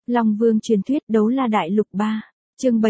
Long Vương truyền thuyết đấu la đại lục 3, chương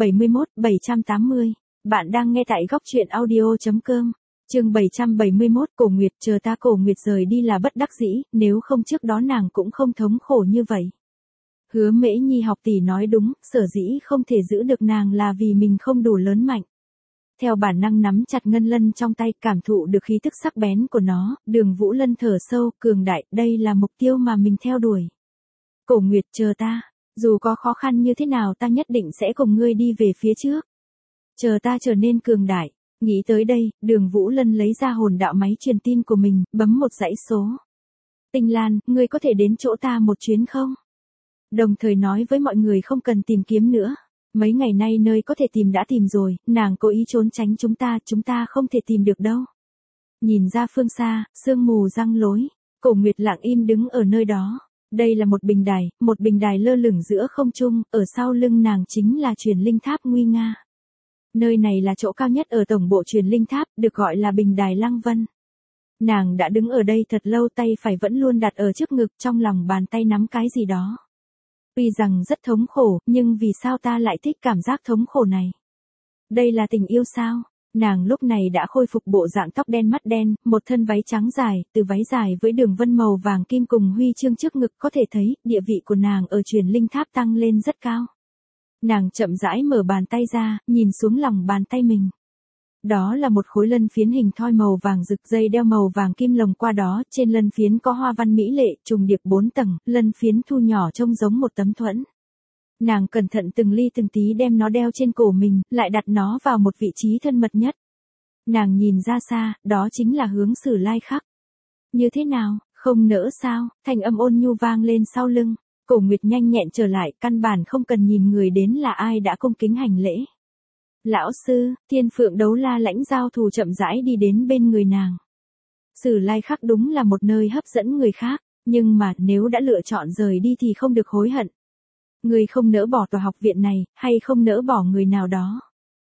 771-780. Bạn đang nghe tại góc truyện audio.com. Chương 771, Cổ Nguyệt, chờ ta. Cổ Nguyệt rời đi là bất đắc dĩ, nếu không trước đó nàng cũng không thống khổ như vậy. Hứa Mễ Nhi học tỷ nói đúng, sở dĩ không thể giữ được nàng là vì mình không đủ lớn mạnh. Theo bản năng nắm chặt ngân lân trong tay, cảm thụ được khí tức sắc bén của nó, Đường Vũ Lân thở sâu, cường đại, đây là mục tiêu mà mình theo đuổi. Cổ Nguyệt, chờ ta, dù có khó khăn như thế nào ta nhất định sẽ cùng ngươi đi về phía trước. Chờ ta trở nên cường đại. Nghĩ tới đây, Đường Vũ Lân lấy ra hồn đạo máy truyền tin của mình, bấm một dãy số. Tinh Lan, ngươi có thể đến chỗ ta một chuyến không? Đồng thời nói với mọi người không cần tìm kiếm nữa. Mấy ngày nay nơi có thể tìm đã tìm rồi, nàng cố ý trốn tránh chúng ta không thể tìm được đâu. Nhìn ra phương xa, sương mù giăng lối, Cổ Nguyệt lặng im đứng ở nơi đó. Đây là một bình đài lơ lửng giữa không trung, ở sau lưng nàng chính là truyền linh tháp nguy nga. Nơi này là chỗ cao nhất ở tổng bộ truyền linh tháp, được gọi là bình đài Lăng Vân. Nàng đã đứng ở đây thật lâu, tay phải vẫn luôn đặt ở trước ngực, trong lòng bàn tay nắm cái gì đó. Tuy rằng rất thống khổ, nhưng vì sao ta lại thích cảm giác thống khổ này? Đây là tình yêu sao? Nàng lúc này đã khôi phục bộ dạng tóc đen mắt đen, một thân váy trắng dài, từ váy dài với đường vân màu vàng kim cùng huy chương trước ngực có thể thấy, địa vị của nàng ở truyền linh tháp tăng lên rất cao. Nàng chậm rãi mở bàn tay ra, nhìn xuống lòng bàn tay mình. Đó là một khối lân phiến hình thoi màu vàng rực, dây đeo màu vàng kim lồng qua đó, trên lân phiến có hoa văn mỹ lệ, trùng điệp 4 tầng, lân phiến thu nhỏ trông giống một tấm thuẫn. Nàng cẩn thận từng ly từng tí đem nó đeo trên cổ mình, lại đặt nó vào một vị trí thân mật nhất. Nàng nhìn ra xa, đó chính là hướng Sử Lai Khắc. Như thế nào, không nỡ sao? Thanh âm ôn nhu vang lên sau lưng. Cổ Nguyệt nhanh nhẹn trở lại, căn bản không cần nhìn người đến là ai đã cung kính hành lễ. Lão sư, Thiên Phượng Đấu La lãnh giao thù chậm rãi đi đến bên người nàng. Sử Lai Khắc đúng là một nơi hấp dẫn người khác, nhưng mà nếu đã lựa chọn rời đi thì không được hối hận. Người không nỡ bỏ tòa học viện này, hay không nỡ bỏ người nào đó.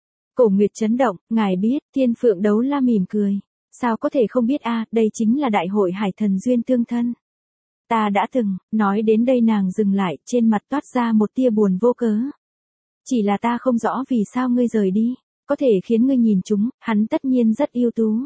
Cổ Nguyệt chấn động, ngài biết. Thiên Phượng Đấu La mỉm cười. Sao có thể không biết a, đây chính là đại hội hải thần duyên tương thân. Ta đã từng, nói đến đây nàng dừng lại, trên mặt toát ra một tia buồn vô cớ. Chỉ là ta không rõ vì sao ngươi rời đi, có thể khiến ngươi nhìn chúng, hắn tất nhiên rất ưu tú.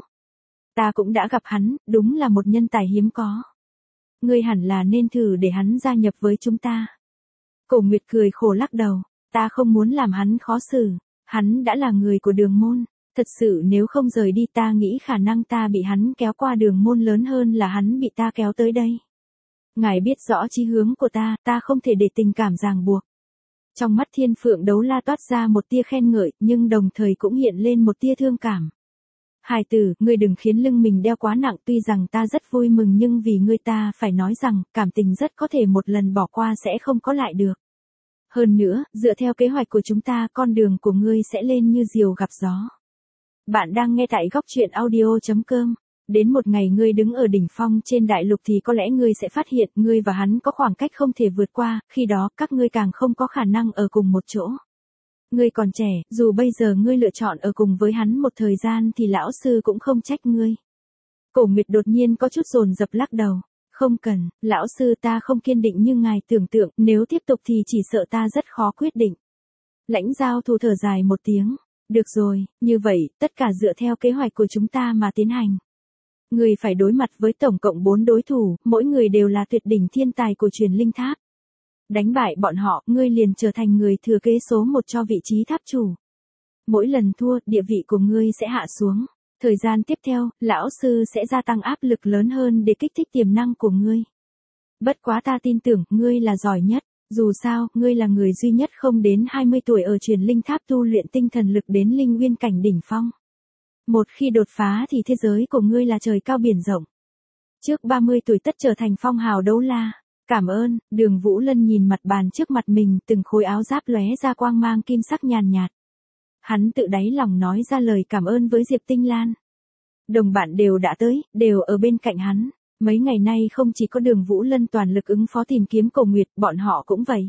Ta cũng đã gặp hắn, đúng là một nhân tài hiếm có. Ngươi hẳn là nên thử để hắn gia nhập với chúng ta. Cổ Nguyệt cười khổ lắc đầu, ta không muốn làm hắn khó xử, hắn đã là người của Đường môn. Thật sự nếu không rời đi ta nghĩ khả năng ta bị hắn kéo qua Đường môn lớn hơn là hắn bị ta kéo tới đây. Ngài biết rõ chí hướng của ta không thể để tình cảm ràng buộc. Trong mắt Thiên Phượng Đấu La toát ra một tia khen ngợi, nhưng đồng thời cũng hiện lên một tia thương cảm. Hài tử, ngươi đừng khiến lưng mình đeo quá nặng, tuy rằng ta rất vui mừng nhưng vì ngươi ta phải nói rằng, cảm tình rất có thể một lần bỏ qua sẽ không có lại được. Hơn nữa, dựa theo kế hoạch của chúng ta, con đường của ngươi sẽ lên như diều gặp gió. Bạn đang nghe tại góc truyện audio.com. Đến một ngày ngươi đứng ở đỉnh phong trên đại lục thì có lẽ ngươi sẽ phát hiện ngươi và hắn có khoảng cách không thể vượt qua, khi đó các ngươi càng không có khả năng ở cùng một chỗ. Ngươi còn trẻ, dù bây giờ ngươi lựa chọn ở cùng với hắn một thời gian thì lão sư cũng không trách ngươi. Cổ Nguyệt đột nhiên có chút dồn dập lắc đầu. Không cần, lão sư ta không kiên định như ngài tưởng tượng, nếu tiếp tục thì chỉ sợ ta rất khó quyết định. Lãnh giao thù thở dài một tiếng. Được rồi, như vậy, tất cả dựa theo kế hoạch của chúng ta mà tiến hành. Người phải đối mặt với tổng cộng 4 đối thủ, mỗi người đều là tuyệt đỉnh thiên tài của truyền linh tháp. Đánh bại bọn họ, ngươi liền trở thành người thừa kế số 1 cho vị trí tháp chủ. Mỗi lần thua, địa vị của ngươi sẽ hạ xuống. Thời gian tiếp theo, lão sư sẽ gia tăng áp lực lớn hơn để kích thích tiềm năng của ngươi. Bất quá ta tin tưởng, ngươi là giỏi nhất. Dù sao, ngươi là người duy nhất không đến 20 tuổi ở truyền linh tháp tu luyện tinh thần lực đến linh nguyên cảnh đỉnh phong. Một khi đột phá thì thế giới của ngươi là trời cao biển rộng. Trước 30 tuổi tất trở thành phong hào đấu la. Cảm ơn. Đường Vũ Lân nhìn mặt bàn trước mặt mình, từng khối áo giáp lóe ra quang mang kim sắc nhàn nhạt. Hắn tự đáy lòng nói ra lời cảm ơn với Diệp Tinh Lan. Đồng bạn đều đã tới, đều ở bên cạnh hắn. Mấy ngày nay không chỉ có Đường Vũ Lân toàn lực ứng phó tìm kiếm Cổ Nguyệt, bọn họ cũng vậy.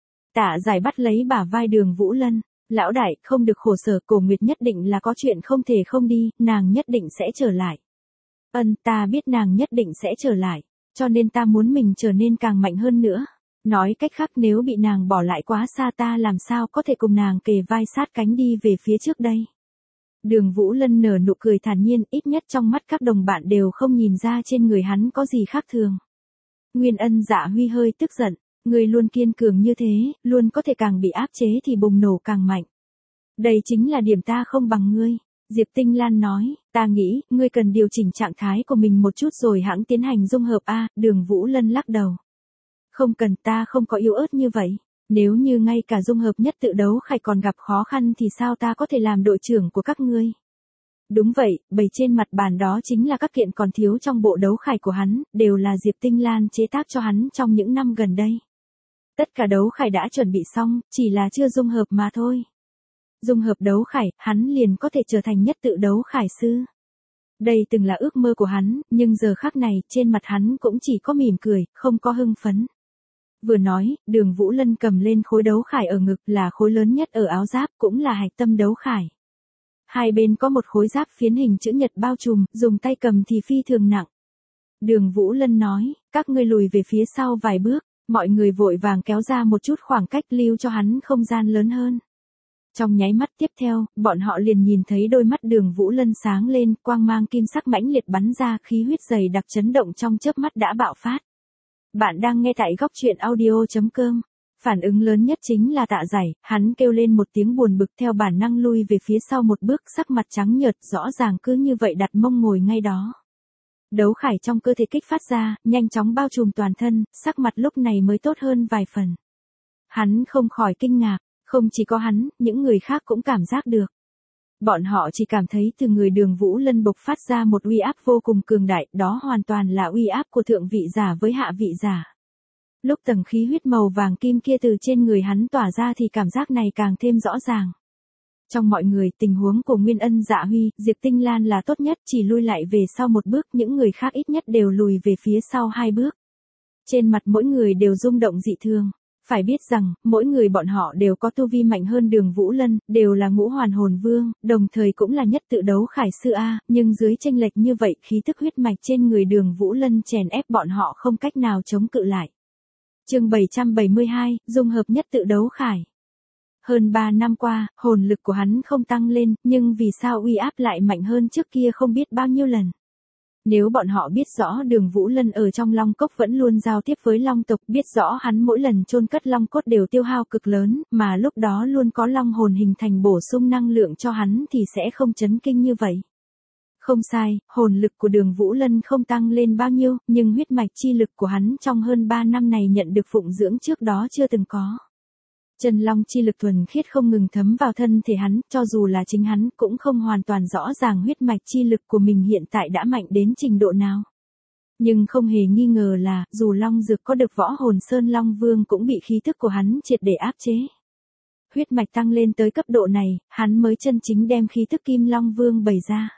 Tạ Giải bắt lấy bả vai Đường Vũ Lân. Lão đại, không được khổ sở, Cổ Nguyệt nhất định là có chuyện không thể không đi, nàng nhất định sẽ trở lại. Ta biết nàng nhất định sẽ trở lại, cho nên ta muốn mình trở nên càng mạnh hơn nữa. Nói cách khác nếu bị nàng bỏ lại quá xa ta làm sao có thể cùng nàng kề vai sát cánh đi về phía trước đây. Đường Vũ Lân nở nụ cười thản nhiên, ít nhất trong mắt các đồng bạn đều không nhìn ra trên người hắn có gì khác thường. Nguyên Ân Dạ Huy hơi tức giận, ngươi luôn kiên cường như thế, luôn có thể càng bị áp chế thì bùng nổ càng mạnh. Đây chính là điểm ta không bằng ngươi. Diệp Tinh Lan nói, ta nghĩ, ngươi cần điều chỉnh trạng thái của mình một chút rồi hãng tiến hành dung hợp a. Đường Vũ Lân lắc đầu. Không cần, ta không có yếu ớt như vậy. Nếu như ngay cả dung hợp nhất tự đấu khải còn gặp khó khăn thì sao ta có thể làm đội trưởng của các ngươi? Đúng vậy, bày trên mặt bàn đó chính là các kiện còn thiếu trong bộ đấu khải của hắn, đều là Diệp Tinh Lan chế tác cho hắn trong những năm gần đây. Tất cả đấu khải đã chuẩn bị xong, chỉ là chưa dung hợp mà thôi. Dung hợp đấu khải, hắn liền có thể trở thành nhất tự đấu khải sư. Đây từng là ước mơ của hắn, nhưng giờ khắc này, trên mặt hắn cũng chỉ có mỉm cười, không có hưng phấn. Vừa nói, Đường Vũ Lân cầm lên khối đấu khải ở ngực là khối lớn nhất ở áo giáp, cũng là hạch tâm đấu khải. Hai bên có một khối giáp phiến hình chữ nhật bao trùm, dùng tay cầm thì phi thường nặng. Đường Vũ Lân nói, các ngươi lùi về phía sau vài bước, mọi người vội vàng kéo ra một chút khoảng cách lưu cho hắn không gian lớn hơn. Trong nháy mắt tiếp theo, bọn họ liền nhìn thấy đôi mắt Đường Vũ Lân sáng lên, quang mang kim sắc mãnh liệt bắn ra, khí huyết dày đặc chấn động trong chớp mắt đã bạo phát. Bạn đang nghe tại góc truyện audio.com. Phản ứng lớn nhất chính là Tạ Giải, hắn kêu lên một tiếng buồn bực theo bản năng lui về phía sau một bước, sắc mặt trắng nhợt, rõ ràng cứ như vậy đặt mông ngồi ngay đó. Đấu khải trong cơ thể kích phát ra, nhanh chóng bao trùm toàn thân, sắc mặt lúc này mới tốt hơn vài phần. Hắn không khỏi kinh ngạc, không chỉ có hắn, những người khác cũng cảm giác được. Bọn họ chỉ cảm thấy từ người Đường Vũ Lân bộc phát ra một uy áp vô cùng cường đại, đó hoàn toàn là uy áp của thượng vị giả với hạ vị giả. Lúc tầng khí huyết màu vàng kim kia từ trên người hắn tỏa ra thì cảm giác này càng thêm rõ ràng. Trong mọi người, tình huống của Nguyên Ân Dạ Huy, Diệp Tinh Lan là tốt nhất, chỉ lui lại về sau một bước, những người khác ít nhất đều lùi về phía sau hai bước. Trên mặt mỗi người đều rung động dị thường. Phải biết rằng, mỗi người bọn họ đều có tu vi mạnh hơn Đường Vũ Lân, đều là ngũ hoàn hồn vương, đồng thời cũng là nhất tự đấu khải sư A, nhưng dưới chênh lệch như vậy, khí thức huyết mạch trên người Đường Vũ Lân chèn ép bọn họ không cách nào chống cự lại. Chương 772, dung hợp nhất tự đấu khải. Hơn 3 năm qua, hồn lực của hắn không tăng lên, nhưng vì sao uy áp lại mạnh hơn trước kia không biết bao nhiêu lần. Nếu bọn họ biết rõ Đường Vũ Lân ở trong Long Cốc vẫn luôn giao tiếp với Long tộc, biết rõ hắn mỗi lần chôn cất Long cốt đều tiêu hao cực lớn, mà lúc đó luôn có Long hồn hình thành bổ sung năng lượng cho hắn thì sẽ không chấn kinh như vậy. Không sai, hồn lực của Đường Vũ Lân không tăng lên bao nhiêu, nhưng huyết mạch chi lực của hắn trong hơn 3 năm này nhận được phụng dưỡng trước đó chưa từng có. Chân long chi lực thuần khiết không ngừng thấm vào thân thể hắn, cho dù là chính hắn cũng không hoàn toàn rõ ràng huyết mạch chi lực của mình hiện tại đã mạnh đến trình độ nào. Nhưng không hề nghi ngờ là, dù Long Dược có được võ hồn Sơn Long Vương cũng bị khí thức của hắn triệt để áp chế. Huyết mạch tăng lên tới cấp độ này, hắn mới chân chính đem khí thức Kim Long Vương bày ra.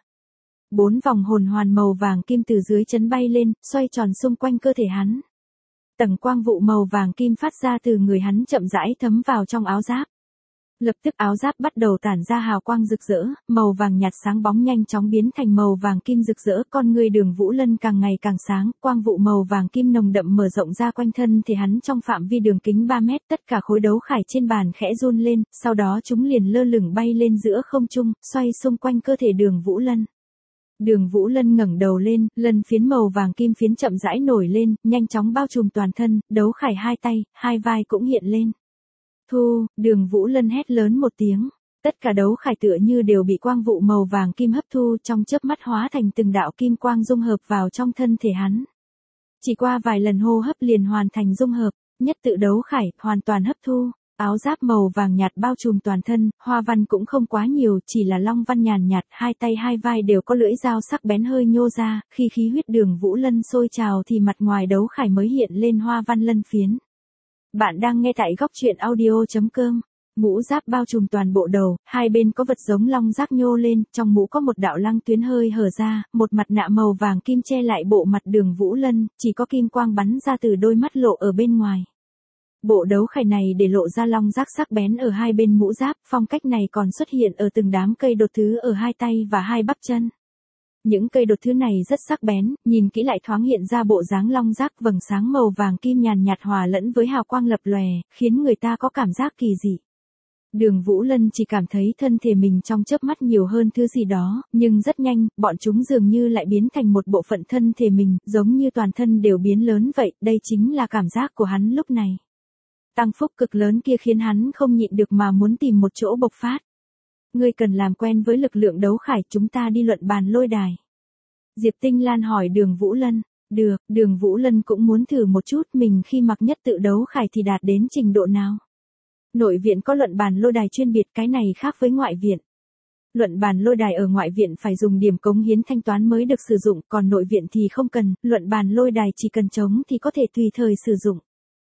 4 vòng hồn hoàn màu vàng kim từ dưới chân bay lên, xoay tròn xung quanh cơ thể hắn. Tầng quang vụ màu vàng kim phát ra từ người hắn chậm rãi thấm vào trong áo giáp. Lập tức áo giáp bắt đầu tản ra hào quang rực rỡ, màu vàng nhạt sáng bóng nhanh chóng biến thành màu vàng kim rực rỡ, con người Đường Vũ Lân càng ngày càng sáng, quang vụ màu vàng kim nồng đậm mở rộng ra quanh thân thể hắn trong phạm vi đường kính 3 mét, tất cả khối đấu khải trên bàn khẽ run lên, sau đó chúng liền lơ lửng bay lên giữa không trung, xoay xung quanh cơ thể Đường Vũ Lân. Đường Vũ Lân ngẩng đầu lên, lần phiến màu vàng kim phiến chậm rãi nổi lên, nhanh chóng bao trùm toàn thân, đấu khải hai tay, hai vai cũng hiện lên. Thu, Đường Vũ Lân hét lớn một tiếng. Tất cả đấu khải tựa như đều bị quang vụ màu vàng kim hấp thu, trong chớp mắt hóa thành từng đạo kim quang dung hợp vào trong thân thể hắn. Chỉ qua vài lần hô hấp liền hoàn thành dung hợp, nhất tự đấu khải, hoàn toàn hấp thu. Áo giáp màu vàng nhạt bao trùm toàn thân, hoa văn cũng không quá nhiều, chỉ là long văn nhàn nhạt, hai tay hai vai đều có lưỡi dao sắc bén hơi nhô ra, khi khí huyết Đường Vũ Lân sôi trào thì mặt ngoài đấu khải mới hiện lên hoa văn lân phiến. Bạn đang nghe tại góc truyện audio.com. Mũ giáp bao trùm toàn bộ đầu, hai bên có vật giống long giác nhô lên, trong mũ có một đạo lăng tuyến hơi hở ra, một mặt nạ màu vàng kim che lại bộ mặt Đường Vũ Lân, chỉ có kim quang bắn ra từ đôi mắt lộ ở bên ngoài. Bộ đấu khải này để lộ ra long giác sắc bén ở hai bên mũ giáp, phong cách này còn xuất hiện ở từng đám cây đột thứ ở hai tay và hai bắp chân. Những cây đột thứ này rất sắc bén, nhìn kỹ lại thoáng hiện ra bộ dáng long giác vầng sáng màu vàng kim nhàn nhạt hòa lẫn với hào quang lập lòe, khiến người ta có cảm giác kỳ dị. Đường Vũ Lân chỉ cảm thấy thân thể mình trong chớp mắt nhiều hơn thứ gì đó, nhưng rất nhanh, bọn chúng dường như lại biến thành một bộ phận thân thể mình, giống như toàn thân đều biến lớn vậy, đây chính là cảm giác của hắn lúc này. Tăng phúc cực lớn kia khiến hắn không nhịn được mà muốn tìm một chỗ bộc phát. Ngươi cần làm quen với lực lượng đấu khải, chúng ta đi luận bàn lôi đài. Diệp Tinh Lan hỏi Đường Vũ Lân. Được, Đường Vũ Lân cũng muốn thử một chút mình khi mặc nhất tự đấu khải thì đạt đến trình độ nào. Nội viện có luận bàn lôi đài chuyên biệt, cái này khác với ngoại viện. Luận bàn lôi đài ở ngoại viện phải dùng điểm cống hiến thanh toán mới được sử dụng, còn nội viện thì không cần, luận bàn lôi đài chỉ cần trống thì có thể tùy thời sử dụng.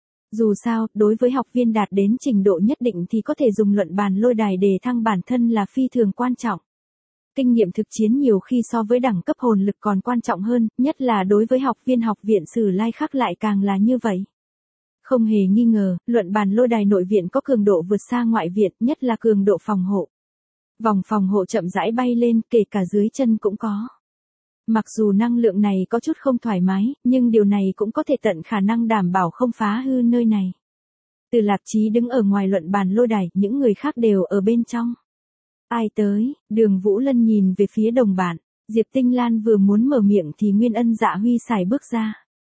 Dù sao, đối với học viên đạt đến trình độ nhất định thì có thể dùng luận bàn lôi đài để thăng bản thân là phi thường quan trọng. Kinh nghiệm thực chiến nhiều khi so với đẳng cấp hồn lực còn quan trọng hơn, nhất là đối với học viên học viện Sử Lai Khắc lại càng là như vậy. Không hề nghi ngờ, luận bàn lôi đài nội viện có cường độ vượt xa ngoại viện, nhất là cường độ phòng hộ. Vòng phòng hộ chậm rãi bay lên, kể cả dưới chân cũng có. Mặc dù năng lượng này có chút không thoải mái, nhưng điều này cũng có thể tận khả năng đảm bảo không phá hư nơi này. Từ Lạp Chí đứng ở ngoài luận bàn lôi đài, những người khác đều ở bên trong. Ai tới? Đường Vũ Lân nhìn về phía đồng bạn. Diệp Tinh Lan vừa muốn mở miệng thì Nguyên Ân Dạ Huy xài bước ra.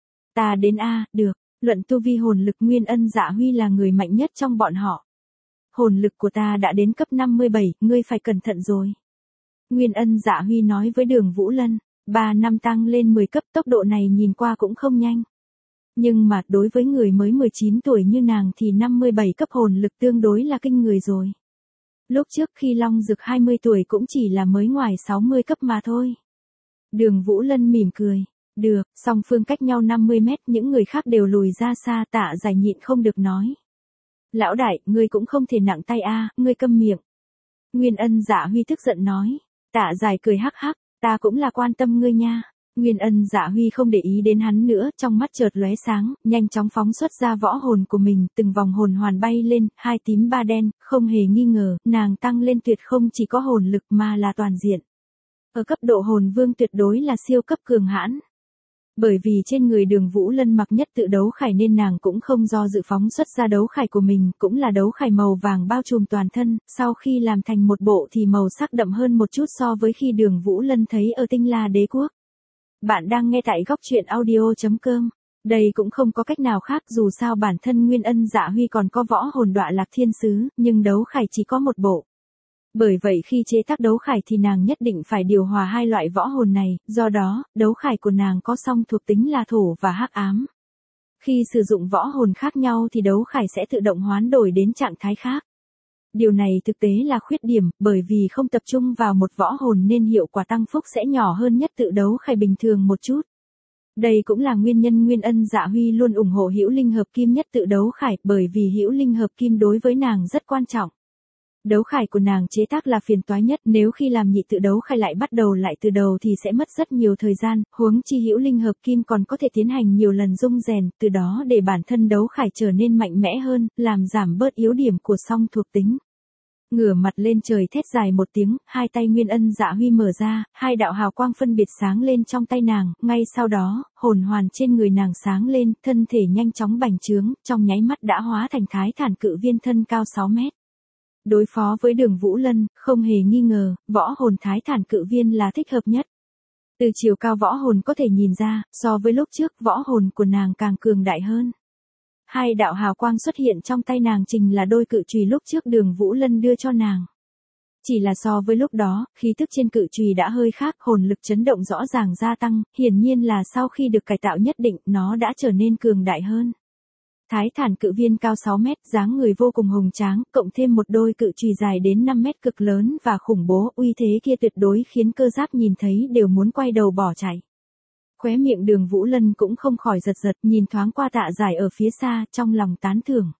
Ta đến a, được. Luận tu vi hồn lực, Nguyên Ân Dạ Huy là người mạnh nhất trong bọn họ. Hồn lực của ta đã đến cấp 57, ngươi phải cẩn thận rồi. Nguyên Ân Dạ Huy nói với Đường Vũ Lân. 3 năm tăng lên 10 cấp, tốc độ này nhìn qua cũng không nhanh. Nhưng mà đối với người mới 19 tuổi như nàng thì 57 cấp hồn lực tương đối là kinh người rồi. Lúc trước khi Long Dực 20 tuổi cũng chỉ là mới ngoài 60 cấp mà thôi. Đường Vũ Lân mỉm cười. Được, song phương cách nhau 50 mét, những người khác đều lùi ra xa, Tạ Giải nhịn không được nói. Lão đại, ngươi cũng không thể nặng tay a, ngươi câm miệng. Nguyên Ân Dạ Huy tức giận nói. Tạ Giải cười hắc hắc, ta cũng là quan tâm ngươi nha. Nguyên Ân Dạ Huy không để ý đến hắn nữa, trong mắt chợt lóe sáng, nhanh chóng phóng xuất ra võ hồn của mình, từng vòng hồn hoàn bay lên, 2 tím 3 đen, không hề nghi ngờ, nàng tăng lên tuyệt không chỉ có hồn lực mà là toàn diện. Ở cấp độ hồn vương tuyệt đối là siêu cấp cường hãn. Bởi vì trên người Đường Vũ Lân mặc nhất tự đấu khải nên nàng cũng không do dự phóng xuất ra đấu khải của mình, cũng là đấu khải màu vàng bao trùm toàn thân, sau khi làm thành một bộ thì màu sắc đậm hơn một chút so với khi Đường Vũ Lân thấy ở Tinh La Đế Quốc. Bạn đang nghe tại góc truyện audio.com. Đây cũng không có cách nào khác, dù sao bản thân Nguyên Ân Dạ Huy còn có võ hồn Đọa Lạc Thiên Sứ, nhưng đấu khải chỉ có một bộ. Bởi vậy khi chế tác đấu khải thì nàng nhất định phải điều hòa hai loại võ hồn này, do đó, đấu khải của nàng có song thuộc tính là thổ và hắc ám. Khi sử dụng võ hồn khác nhau thì đấu khải sẽ tự động hoán đổi đến trạng thái khác. Điều này thực tế là khuyết điểm, bởi vì không tập trung vào một võ hồn nên hiệu quả tăng phúc sẽ nhỏ hơn nhất tự đấu khải bình thường một chút. Đây cũng là nguyên nhân Nguyên Ân Dạ Huy luôn ủng hộ Hữu Linh Hợp Kim nhất tự đấu khải, bởi vì Hữu Linh Hợp Kim đối với nàng rất quan trọng. Đấu khải của nàng chế tác là phiền toái nhất, nếu khi làm nhị tự đấu khải lại bắt đầu lại từ đầu thì sẽ mất rất nhiều thời gian, huống chi Hữu Linh Hợp Kim còn có thể tiến hành nhiều lần dung rèn, từ đó để bản thân đấu khải trở nên mạnh mẽ hơn, làm giảm bớt yếu điểm của song thuộc tính. Ngửa mặt lên trời thét dài một tiếng, hai tay Nguyên Ân Dạ Huy mở ra, hai đạo hào quang phân biệt sáng lên trong tay nàng, ngay sau đó, hồn hoàn trên người nàng sáng lên, thân thể nhanh chóng bành trướng, trong nháy mắt đã hóa thành Thái Thản Cự Viên thân cao 6 mét. Đối phó với Đường Vũ Lân, không hề nghi ngờ, võ hồn Thái Thản Cự Viên là thích hợp nhất. Từ chiều cao võ hồn có thể nhìn ra, so với lúc trước võ hồn của nàng càng cường đại hơn. Hai đạo hào quang xuất hiện trong tay nàng chính là đôi cự chùy lúc trước Đường Vũ Lân đưa cho nàng. Chỉ là so với lúc đó, khí tức trên cự chùy đã hơi khác, hồn lực chấn động rõ ràng gia tăng, hiển nhiên là sau khi được cải tạo nhất định, nó đã trở nên cường đại hơn. Thái Thản Cự Viên cao 6 mét, dáng người vô cùng hùng tráng, cộng thêm một đôi cự chùy dài đến 5 mét cực lớn và khủng bố, uy thế kia tuyệt đối khiến cơ giáp nhìn thấy đều muốn quay đầu bỏ chạy. Khóe miệng Đường Vũ Lân cũng không khỏi giật giật, nhìn thoáng qua Tạ Giải ở phía xa, trong lòng tán thưởng.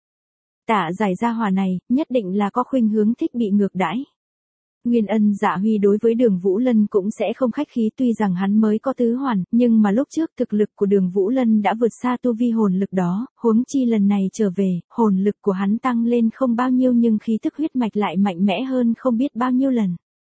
Tạ Giải gia hỏa này, nhất định là có khuynh hướng thích bị ngược đãi. Nguyên Ân Dạ Huy đối với Đường Vũ Lân cũng sẽ không khách khí, tuy rằng hắn mới có tứ hoàn, nhưng mà lúc trước thực lực của Đường Vũ Lân đã vượt xa tu vi hồn lực đó, huống chi lần này trở về, hồn lực của hắn tăng lên không bao nhiêu nhưng khí tức huyết mạch lại mạnh mẽ hơn không biết bao nhiêu lần.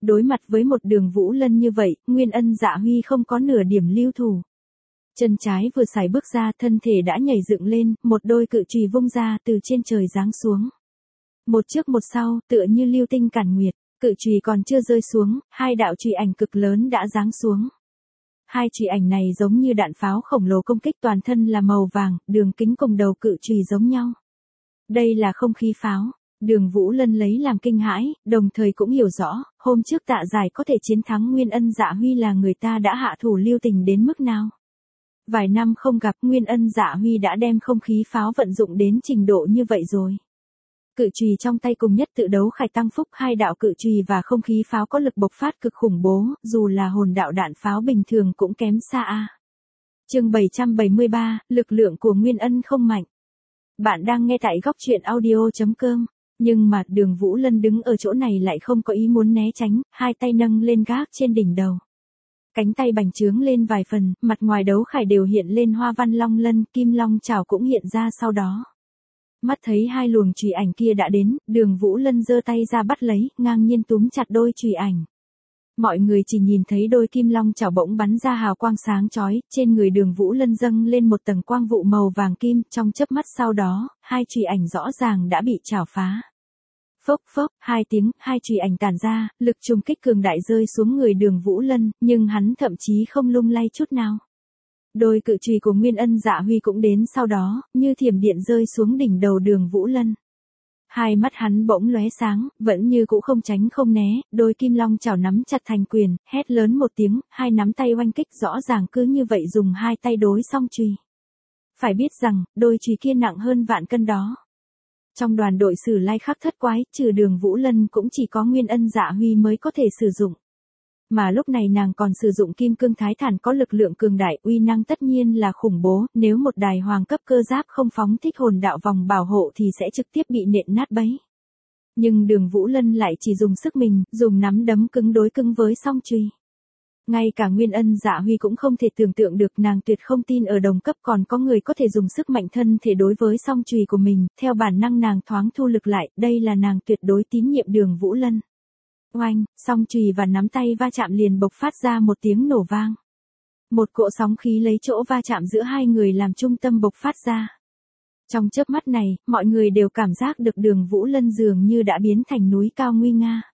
Đối mặt với một Đường Vũ Lân như vậy, Nguyên Ân Dạ Huy không có nửa điểm lưu thủ. Chân trái vừa sải bước ra, thân thể đã nhảy dựng lên, một đôi cự chùy vung ra từ trên trời giáng xuống. Một trước một sau, tựa như lưu tinh cản nguyệt, cự chùy còn chưa rơi xuống, hai đạo chùy ảnh cực lớn đã giáng xuống. Hai chùy ảnh này giống như đạn pháo khổng lồ công kích, toàn thân là màu vàng, đường kính cùng đầu cự chùy giống nhau. Đây là không khí pháo. Đường Vũ Lân lấy làm kinh hãi, đồng thời cũng hiểu rõ, hôm trước Tạ Giải có thể chiến thắng Nguyên Ân Dạ Huy là người ta đã hạ thủ lưu tình đến mức nào. Vài năm không gặp, Nguyên Ân Dạ Huy đã đem không khí pháo vận dụng đến trình độ như vậy rồi. Cự chùy trong tay cùng nhất tự đấu khải tăng phúc, hai đạo cự chùy và không khí pháo có lực bộc phát cực khủng bố, dù là hồn đạo đạn pháo bình thường cũng kém xa a. Chương 773, lực lượng của Nguyên Ân không mạnh. Bạn đang nghe tại góc truyện audio.com. Nhưng mà Đường Vũ Lân đứng ở chỗ này lại không có ý muốn né tránh, hai tay nâng lên gác trên đỉnh đầu. Cánh tay bành trướng lên vài phần, mặt ngoài đấu khải đều hiện lên hoa văn long lân, kim long chảo cũng hiện ra sau đó. Mắt thấy hai luồng chùy ảnh kia đã đến, Đường Vũ Lân giơ tay ra bắt lấy, ngang nhiên túm chặt đôi chùy ảnh. Mọi người chỉ nhìn thấy đôi kim long chảo bỗng bắn ra hào quang sáng chói, trên người Đường Vũ Lân dâng lên một tầng quang vụ màu vàng kim, trong chớp mắt sau đó, hai chùy ảnh rõ ràng đã bị chảo phá. Phốc phốc, hai tiếng, hai chùy ảnh tản ra, lực trùng kích cường đại rơi xuống người Đường Vũ Lân, nhưng hắn thậm chí không lung lay chút nào. Đôi cự chùy của Nguyên Ân Dạ Huy cũng đến sau đó, như thiểm điện rơi xuống đỉnh đầu Đường Vũ Lân. Hai mắt hắn bỗng lóe sáng, vẫn như cũ không tránh không né, đôi kim long chảo nắm chặt thành quyền, hét lớn một tiếng, hai nắm tay oanh kích rõ ràng cứ như vậy dùng hai tay đối song chùy. Phải biết rằng, đôi chùy kia nặng hơn vạn cân đó. Trong đoàn đội Sử Lai Khắc Thất Quái, trừ Đường Vũ Lân cũng chỉ có Nguyên Ân Dạ Huy mới có thể sử dụng. Mà lúc này nàng còn sử dụng kim cương thái thản có lực lượng cường đại, uy năng tất nhiên là khủng bố, nếu một đài hoàng cấp cơ giáp không phóng thích hồn đạo vòng bảo hộ thì sẽ trực tiếp bị nện nát bấy. Nhưng Đường Vũ Lân lại chỉ dùng sức mình, dùng nắm đấm cứng đối cứng với song chùy. Ngay cả Nguyên Ân Dạ Huy cũng không thể tưởng tượng được, nàng tuyệt không tin ở đồng cấp còn có người có thể dùng sức mạnh thân thể đối với song chùy của mình, theo bản năng nàng thoáng thu lực lại, đây là nàng tuyệt đối tín nhiệm Đường Vũ Lân. Oanh, song chùy và nắm tay va chạm liền bộc phát ra một tiếng nổ vang. Một cỗ sóng khí lấy chỗ va chạm giữa hai người làm trung tâm bộc phát ra. Trong chớp mắt này, mọi người đều cảm giác được Đường Vũ Lân dường như đã biến thành núi cao nguy nga.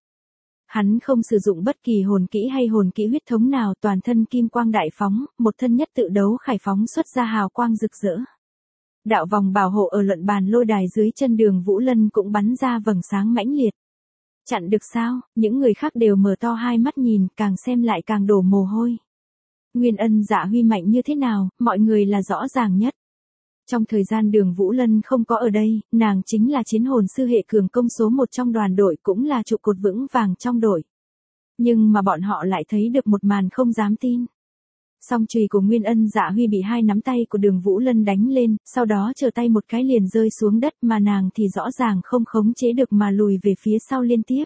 Hắn không sử dụng bất kỳ hồn kỹ hay hồn kỹ huyết thống nào, toàn thân kim quang đại phóng, một thân nhất tự đấu khải phóng xuất ra hào quang rực rỡ. Đạo vòng bảo hộ ở luận bàn lôi đài dưới chân Đường Vũ Lân cũng bắn ra vầng sáng mãnh liệt. Chặn được sao? Những người khác đều mở to hai mắt nhìn, càng xem lại càng đổ mồ hôi. Nguyên Ân Dạ Huy mạnh như thế nào, mọi người là rõ ràng nhất. Trong thời gian Đường Vũ Lân không có ở đây, nàng chính là chiến hồn sư hệ cường công số 1 trong đoàn đội, cũng là trụ cột vững vàng trong đội. Nhưng mà bọn họ lại thấy được một màn không dám tin. Song chùy của Nguyên Ân Dạ Huy bị hai nắm tay của Đường Vũ Lân đánh lên, sau đó trở tay một cái liền rơi xuống đất, mà nàng thì rõ ràng không khống chế được mà lùi về phía sau liên tiếp.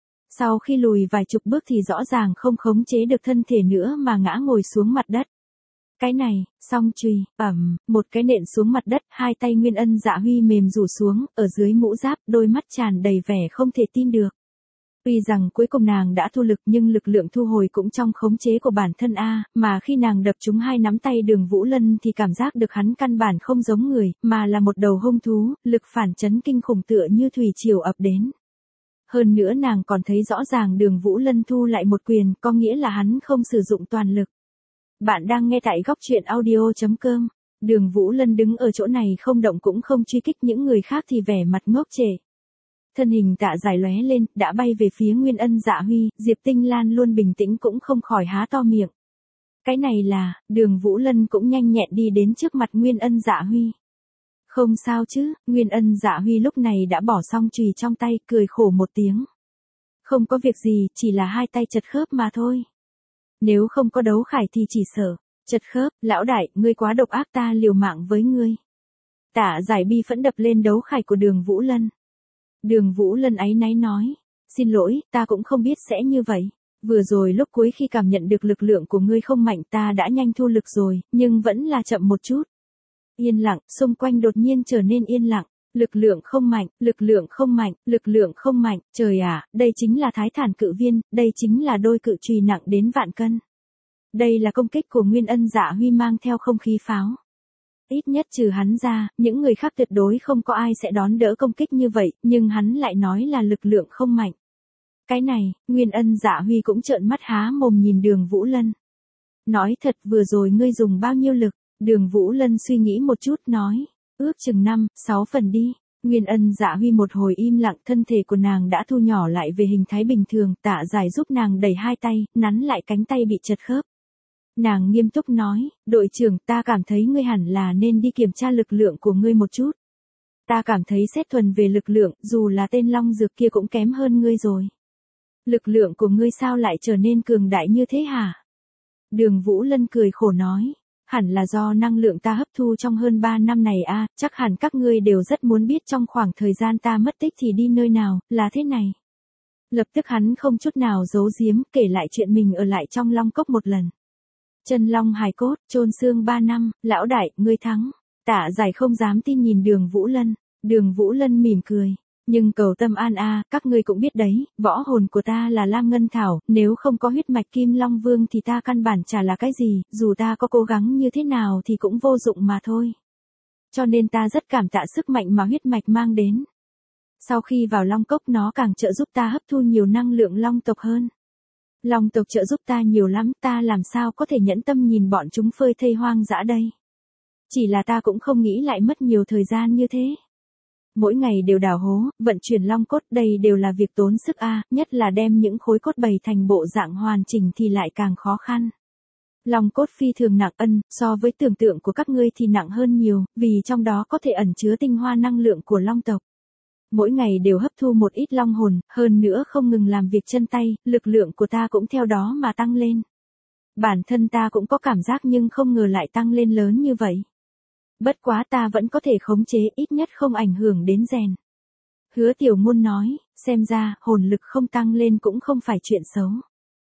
Sau khi lùi vài chục bước thì rõ ràng không khống chế được thân thể nữa mà ngã ngồi xuống mặt đất. Cái này, song chùy, một cái nện xuống mặt đất, hai tay Nguyên Ân Dạ Huy mềm rủ xuống, ở dưới mũ giáp, đôi mắt tràn đầy vẻ không thể tin được. Tuy rằng cuối cùng nàng đã thu lực nhưng lực lượng thu hồi cũng trong khống chế của bản thân A, mà khi nàng đập trúng hai nắm tay Đường Vũ Lân thì cảm giác được hắn căn bản không giống người, mà là một đầu hung thú, lực phản chấn kinh khủng tựa như thủy triều ập đến. Hơn nữa nàng còn thấy rõ ràng Đường Vũ Lân thu lại một quyền, có nghĩa là hắn không sử dụng toàn lực. Bạn đang nghe tại góc truyện audio.com. Đường Vũ Lân đứng ở chỗ này không động cũng không truy kích, những người khác thì vẻ mặt ngốc trệ. Thân hình Tạ Giải lóe lên, đã bay về phía Nguyên Ân Dạ Huy, Diệp Tinh Lan luôn bình tĩnh cũng không khỏi há to miệng. Cái này là, Đường Vũ Lân cũng nhanh nhẹn đi đến trước mặt Nguyên Ân Dạ Huy. Không sao chứ, Nguyên Ân Dạ Huy lúc này đã bỏ xong chùy trong tay, cười khổ một tiếng. Không có việc gì, chỉ là hai tay chật khớp mà thôi. Nếu không có đấu khải thì chỉ sợ, chật khớp, lão đại, ngươi quá độc ác, ta liều mạng với ngươi. Tạ Giải bi phẫn đập lên đấu khải của Đường Vũ Lân. Đường Vũ Lân áy náy nói, xin lỗi, ta cũng không biết sẽ như vậy. Vừa rồi lúc cuối khi cảm nhận được lực lượng của ngươi không mạnh ta đã nhanh thu lực rồi, nhưng vẫn là chậm một chút. Yên lặng, xung quanh đột nhiên trở nên yên lặng. Lực lượng không mạnh, lực lượng không mạnh, lực lượng không mạnh, trời ạ, đây chính là Thái Thản cự viên, đây chính là đôi cự chùy nặng đến vạn cân. Đây là công kích của Nguyên Ân Dạ Huy mang theo không khí pháo. Ít nhất trừ hắn ra, những người khác tuyệt đối không có ai sẽ đón đỡ công kích như vậy, nhưng hắn lại nói là lực lượng không mạnh. Cái này, Nguyên Ân Dạ Huy cũng trợn mắt há mồm nhìn Đường Vũ Lân. Nói thật vừa rồi ngươi dùng bao nhiêu lực? Đường Vũ Lân suy nghĩ một chút nói, ước chừng 5-6 phần đi. Nguyên Ân Dạ Huy một hồi im lặng, thân thể của nàng đã thu nhỏ lại về hình thái bình thường, Tạ Giải giúp nàng đẩy hai tay, nắn lại cánh tay bị chật khớp. Nàng nghiêm túc nói, đội trưởng, ta cảm thấy ngươi hẳn là nên đi kiểm tra lực lượng của ngươi một chút. Ta cảm thấy xét thuần về lực lượng, dù là tên Long Dược kia cũng kém hơn ngươi rồi. Lực lượng của ngươi sao lại trở nên cường đại như thế hả? Đường Vũ Lân cười khổ nói, hẳn là do năng lượng ta hấp thu trong hơn 3 năm này a, chắc hẳn các ngươi đều rất muốn biết trong khoảng thời gian ta mất tích thì đi nơi nào, là thế này. Lập tức hắn không chút nào giấu giếm, kể lại chuyện mình ở lại trong Long Cốc một lần. Chân long hài cốt, chôn xương 3 năm, lão đại, ngươi thắng. Tạ Giải không dám tin nhìn Đường Vũ Lân. Đường Vũ Lân mỉm cười. Nhưng cầu tâm an a, các ngươi cũng biết đấy, võ hồn của ta là Lam Ngân Thảo, nếu không có huyết mạch Kim Long Vương thì ta căn bản chả là cái gì, dù ta có cố gắng như thế nào thì cũng vô dụng mà thôi. Cho nên ta rất cảm tạ sức mạnh mà huyết mạch mang đến. Sau khi vào Long Cốc nó càng trợ giúp ta hấp thu nhiều năng lượng Long tộc hơn. Long tộc trợ giúp ta nhiều lắm, ta làm sao có thể nhẫn tâm nhìn bọn chúng phơi thây hoang dã đây. Chỉ là ta cũng không nghĩ lại mất nhiều thời gian như thế. Mỗi ngày đều đào hố, vận chuyển long cốt, đây đều là việc tốn sức a, nhất là đem những khối cốt bày thành bộ dạng hoàn chỉnh thì lại càng khó khăn. Long cốt phi thường nặng, so với tưởng tượng của các ngươi thì nặng hơn nhiều, vì trong đó có thể ẩn chứa tinh hoa năng lượng của long tộc. Mỗi ngày đều hấp thu một ít long hồn, hơn nữa không ngừng làm việc chân tay, lực lượng của ta cũng theo đó mà tăng lên. Bản thân ta cũng có cảm giác nhưng không ngờ lại tăng lên lớn như vậy. Bất quá ta vẫn có thể khống chế, ít nhất không ảnh hưởng đến rèn. Hứa Tiểu Ngôn nói, xem ra, hồn lực không tăng lên cũng không phải chuyện xấu.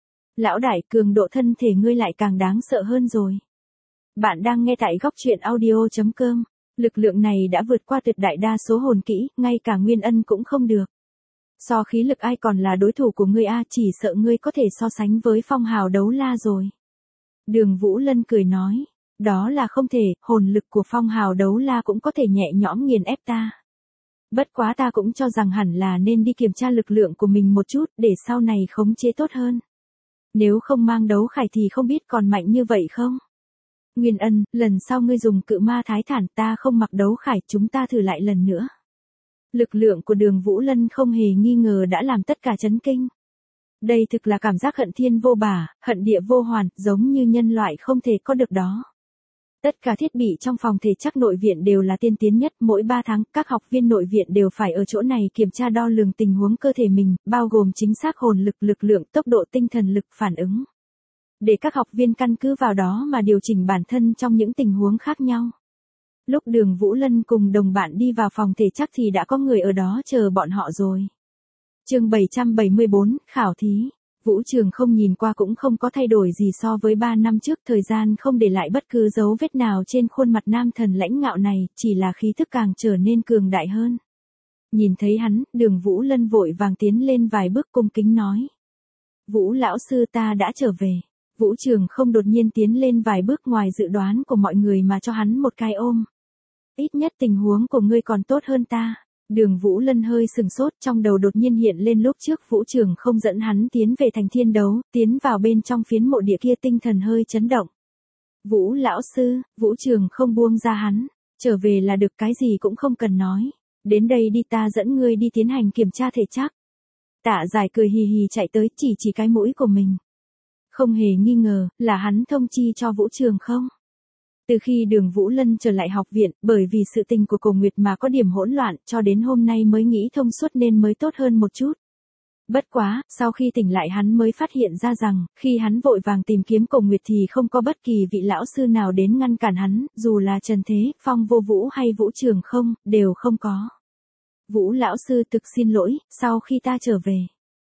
Lão đại, cường độ thân thể ngươi lại càng đáng sợ hơn rồi. Bạn đang nghe tại góc truyện audio.com. Lực lượng này đã vượt qua tuyệt đại đa số hồn kỹ, ngay cả Nguyên Ân cũng không được. So khí lực ai còn là đối thủ của ngươi a, chỉ sợ ngươi có thể so sánh với Phong Hào Đấu La rồi. Đường Vũ Lân cười nói, đó là không thể, hồn lực của Phong Hào Đấu La cũng có thể nhẹ nhõm nghiền ép ta. Bất quá ta cũng cho rằng hẳn là nên đi kiểm tra lực lượng của mình một chút, để sau này khống chế tốt hơn. Nếu không mang đấu khải thì không biết còn mạnh như vậy không? Nguyên Ân, lần sau ngươi dùng cự ma Thái Thản, ta không mặc đấu khải, chúng ta thử lại lần nữa. Lực lượng của Đường Vũ Lân không hề nghi ngờ đã làm tất cả chấn kinh. Đây thực là cảm giác hận thiên vô bả, hận địa vô hoàn, giống như nhân loại không thể có được đó. Tất cả thiết bị trong phòng thể chắc nội viện đều là tiên tiến nhất, mỗi 3 tháng, các học viên nội viện đều phải ở chỗ này kiểm tra đo lường tình huống cơ thể mình, bao gồm chính xác hồn lực, lực lượng, tốc độ tinh thần lực phản ứng. Để các học viên căn cứ vào đó mà điều chỉnh bản thân trong những tình huống khác nhau. Lúc Đường Vũ Lân cùng đồng bạn đi vào phòng thể chắc thì đã có người ở đó chờ bọn họ rồi. Chương 774, khảo thí. Vũ Trường không nhìn qua cũng không có thay đổi gì so với 3 năm trước, thời gian không để lại bất cứ dấu vết nào trên khuôn mặt nam thần lãnh ngạo này, chỉ là khí thức càng trở nên cường đại hơn. Nhìn thấy hắn, Đường Vũ Lân vội vàng tiến lên vài bước cung kính nói. Vũ lão sư, ta đã trở về. Vũ Trường không đột nhiên tiến lên vài bước ngoài dự đoán của mọi người mà cho hắn một cái ôm. Ít nhất tình huống của ngươi còn tốt hơn ta. Đường Vũ Lân hơi sừng sốt, trong đầu đột nhiên hiện lên lúc trước Vũ Trường không dẫn hắn tiến về thành thiên đấu, tiến vào bên trong phiến mộ địa kia, tinh thần hơi chấn động. Vũ lão sư, Vũ Trường không buông ra hắn, trở về là được, cái gì cũng không cần nói. Đến đây đi, ta dẫn ngươi đi tiến hành kiểm tra thể chắc. Tạ Giải cười hì hì chạy tới, chỉ cái mũi của mình. Không hề nghi ngờ, là hắn thông chi cho Vũ Trường không. Từ khi Đường Vũ Lân trở lại học viện, bởi vì sự tình của Cổ Nguyệt mà có điểm hỗn loạn, cho đến hôm nay mới nghĩ thông suốt nên mới tốt hơn một chút. Bất quá, sau khi tỉnh lại hắn mới phát hiện ra rằng, khi hắn vội vàng tìm kiếm Cổ Nguyệt thì không có bất kỳ vị lão sư nào đến ngăn cản hắn, dù là Trần Thế, Phong Vô Vũ hay Vũ Trường không, đều không có. Vũ lão sư, thực xin lỗi, sau khi ta trở về.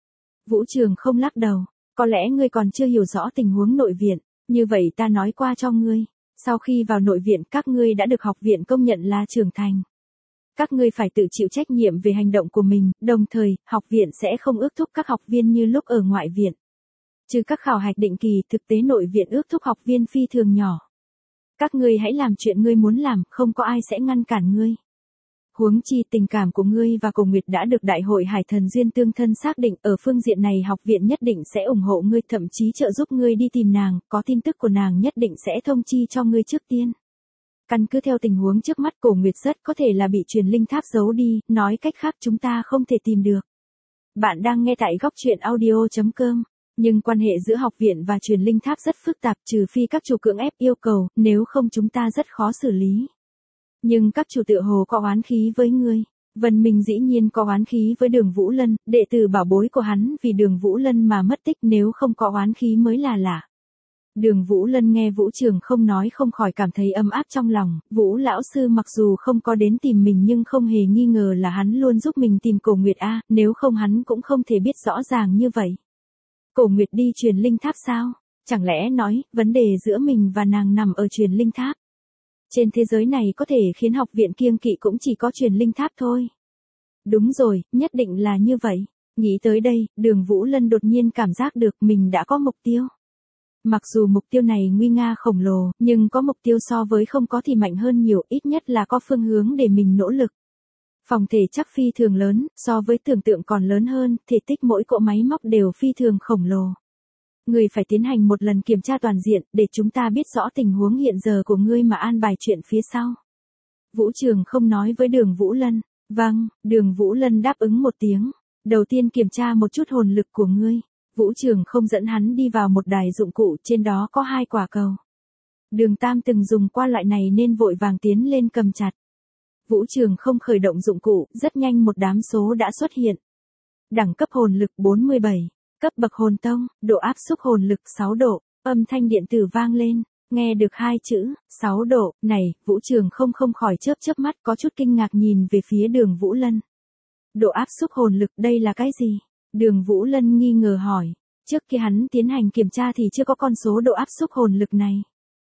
Vũ Trường không lắc đầu, có lẽ ngươi còn chưa hiểu rõ tình huống nội viện, như vậy ta nói qua cho ngươi. Sau khi vào nội viện, các ngươi đã được học viện công nhận là trưởng thành. Các ngươi phải tự chịu trách nhiệm về hành động của mình, đồng thời, học viện sẽ không ước thúc các học viên như lúc ở ngoại viện. Trừ các khảo hạch định kỳ, thực tế nội viện ước thúc học viên phi thường nhỏ. Các ngươi hãy làm chuyện ngươi muốn làm, không có ai sẽ ngăn cản ngươi. Huống chi tình cảm của ngươi và Cổ Nguyệt đã được Đại hội Hải Thần Duyên Tương Thân xác định, ở phương diện này học viện nhất định sẽ ủng hộ ngươi, thậm chí trợ giúp ngươi đi tìm nàng, có tin tức của nàng nhất định sẽ thông chi cho ngươi trước tiên. Căn cứ theo tình huống trước mắt, Cổ Nguyệt rất có thể là bị truyền linh tháp giấu đi, nói cách khác chúng ta không thể tìm được. Bạn đang nghe tại góc truyện audio.com. Nhưng quan hệ giữa học viện và truyền linh tháp rất phức tạp, trừ phi các chủ cưỡng ép yêu cầu, nếu không chúng ta rất khó xử lý. Nhưng các chủ tựa hồ có oán khí với ngươi. Vân Minh dĩ nhiên có oán khí với Đường Vũ Lân, đệ tử bảo bối của hắn vì Đường Vũ Lân mà mất tích, nếu không có oán khí mới là lạ. Đường Vũ Lân nghe Vũ Trường không nói không khỏi cảm thấy ấm áp trong lòng, Vũ lão sư mặc dù không có đến tìm mình nhưng không hề nghi ngờ là hắn luôn giúp mình tìm Cổ Nguyệt a, nếu không hắn cũng không thể biết rõ ràng như vậy. Cổ Nguyệt đi truyền linh tháp sao? Chẳng lẽ nói, vấn đề giữa mình và nàng nằm ở truyền linh tháp? Trên thế giới này có thể khiến học viện kiêng kỵ cũng chỉ có truyền linh tháp thôi. Đúng rồi, nhất định là như vậy. Nghĩ tới đây, Đường Vũ Lân đột nhiên cảm giác được mình đã có mục tiêu. Mặc dù mục tiêu này nguy nga khổng lồ, nhưng có mục tiêu so với không có thì mạnh hơn nhiều, ít nhất là có phương hướng để mình nỗ lực. Phòng thể chắc phi thường lớn, so với tưởng tượng còn lớn hơn, thể tích mỗi cỗ máy móc đều phi thường khổng lồ. Người phải tiến hành một lần kiểm tra toàn diện, để chúng ta biết rõ tình huống hiện giờ của ngươi mà an bài chuyện phía sau. Vũ Trường không nói với Đường Vũ Lân. Vâng, Đường Vũ Lân đáp ứng một tiếng. Đầu tiên kiểm tra một chút hồn lực của ngươi. Vũ Trường không dẫn hắn đi vào một đài dụng cụ, trên đó có 2 quả cầu. Đường Tam từng dùng qua loại này nên vội vàng tiến lên cầm chặt. Vũ Trường không khởi động dụng cụ, rất nhanh một đám số đã xuất hiện. Đẳng cấp hồn lực 47, cấp bậc hồn tông, độ áp xúc hồn lực 6 độ, âm thanh điện tử vang lên, nghe được 2 chữ, 6 độ, này, Vũ Trường không khỏi chớp mắt có chút kinh ngạc nhìn về phía Đường Vũ Lân. Độ áp xúc hồn lực đây là cái gì? Đường Vũ Lân nghi ngờ hỏi, trước khi hắn tiến hành kiểm tra thì chưa có con số độ áp xúc hồn lực này.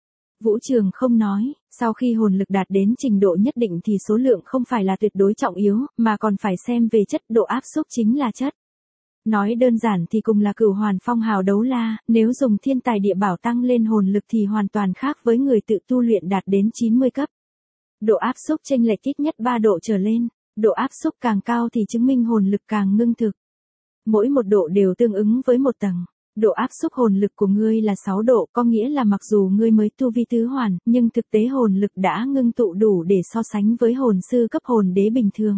Vũ Trường không nói, sau khi hồn lực đạt đến trình độ nhất định thì số lượng không phải là tuyệt đối trọng yếu, mà còn phải xem về chất, độ áp xúc chính là chất. Nói đơn giản thì cùng là Cửu Hoàn Phong Hào Đấu La, nếu dùng thiên tài địa bảo tăng lên hồn lực thì hoàn toàn khác với người tự tu luyện đạt đến 90 cấp. Độ áp xúc chênh lệch ít nhất 3 độ trở lên, độ áp xúc càng cao thì chứng minh hồn lực càng ngưng thực. Mỗi một độ đều tương ứng với một tầng. Độ áp xúc hồn lực của ngươi là 6 độ, có nghĩa là mặc dù ngươi mới tu vi tứ hoàn, nhưng thực tế hồn lực đã ngưng tụ đủ để so sánh với hồn sư cấp hồn đế bình thường.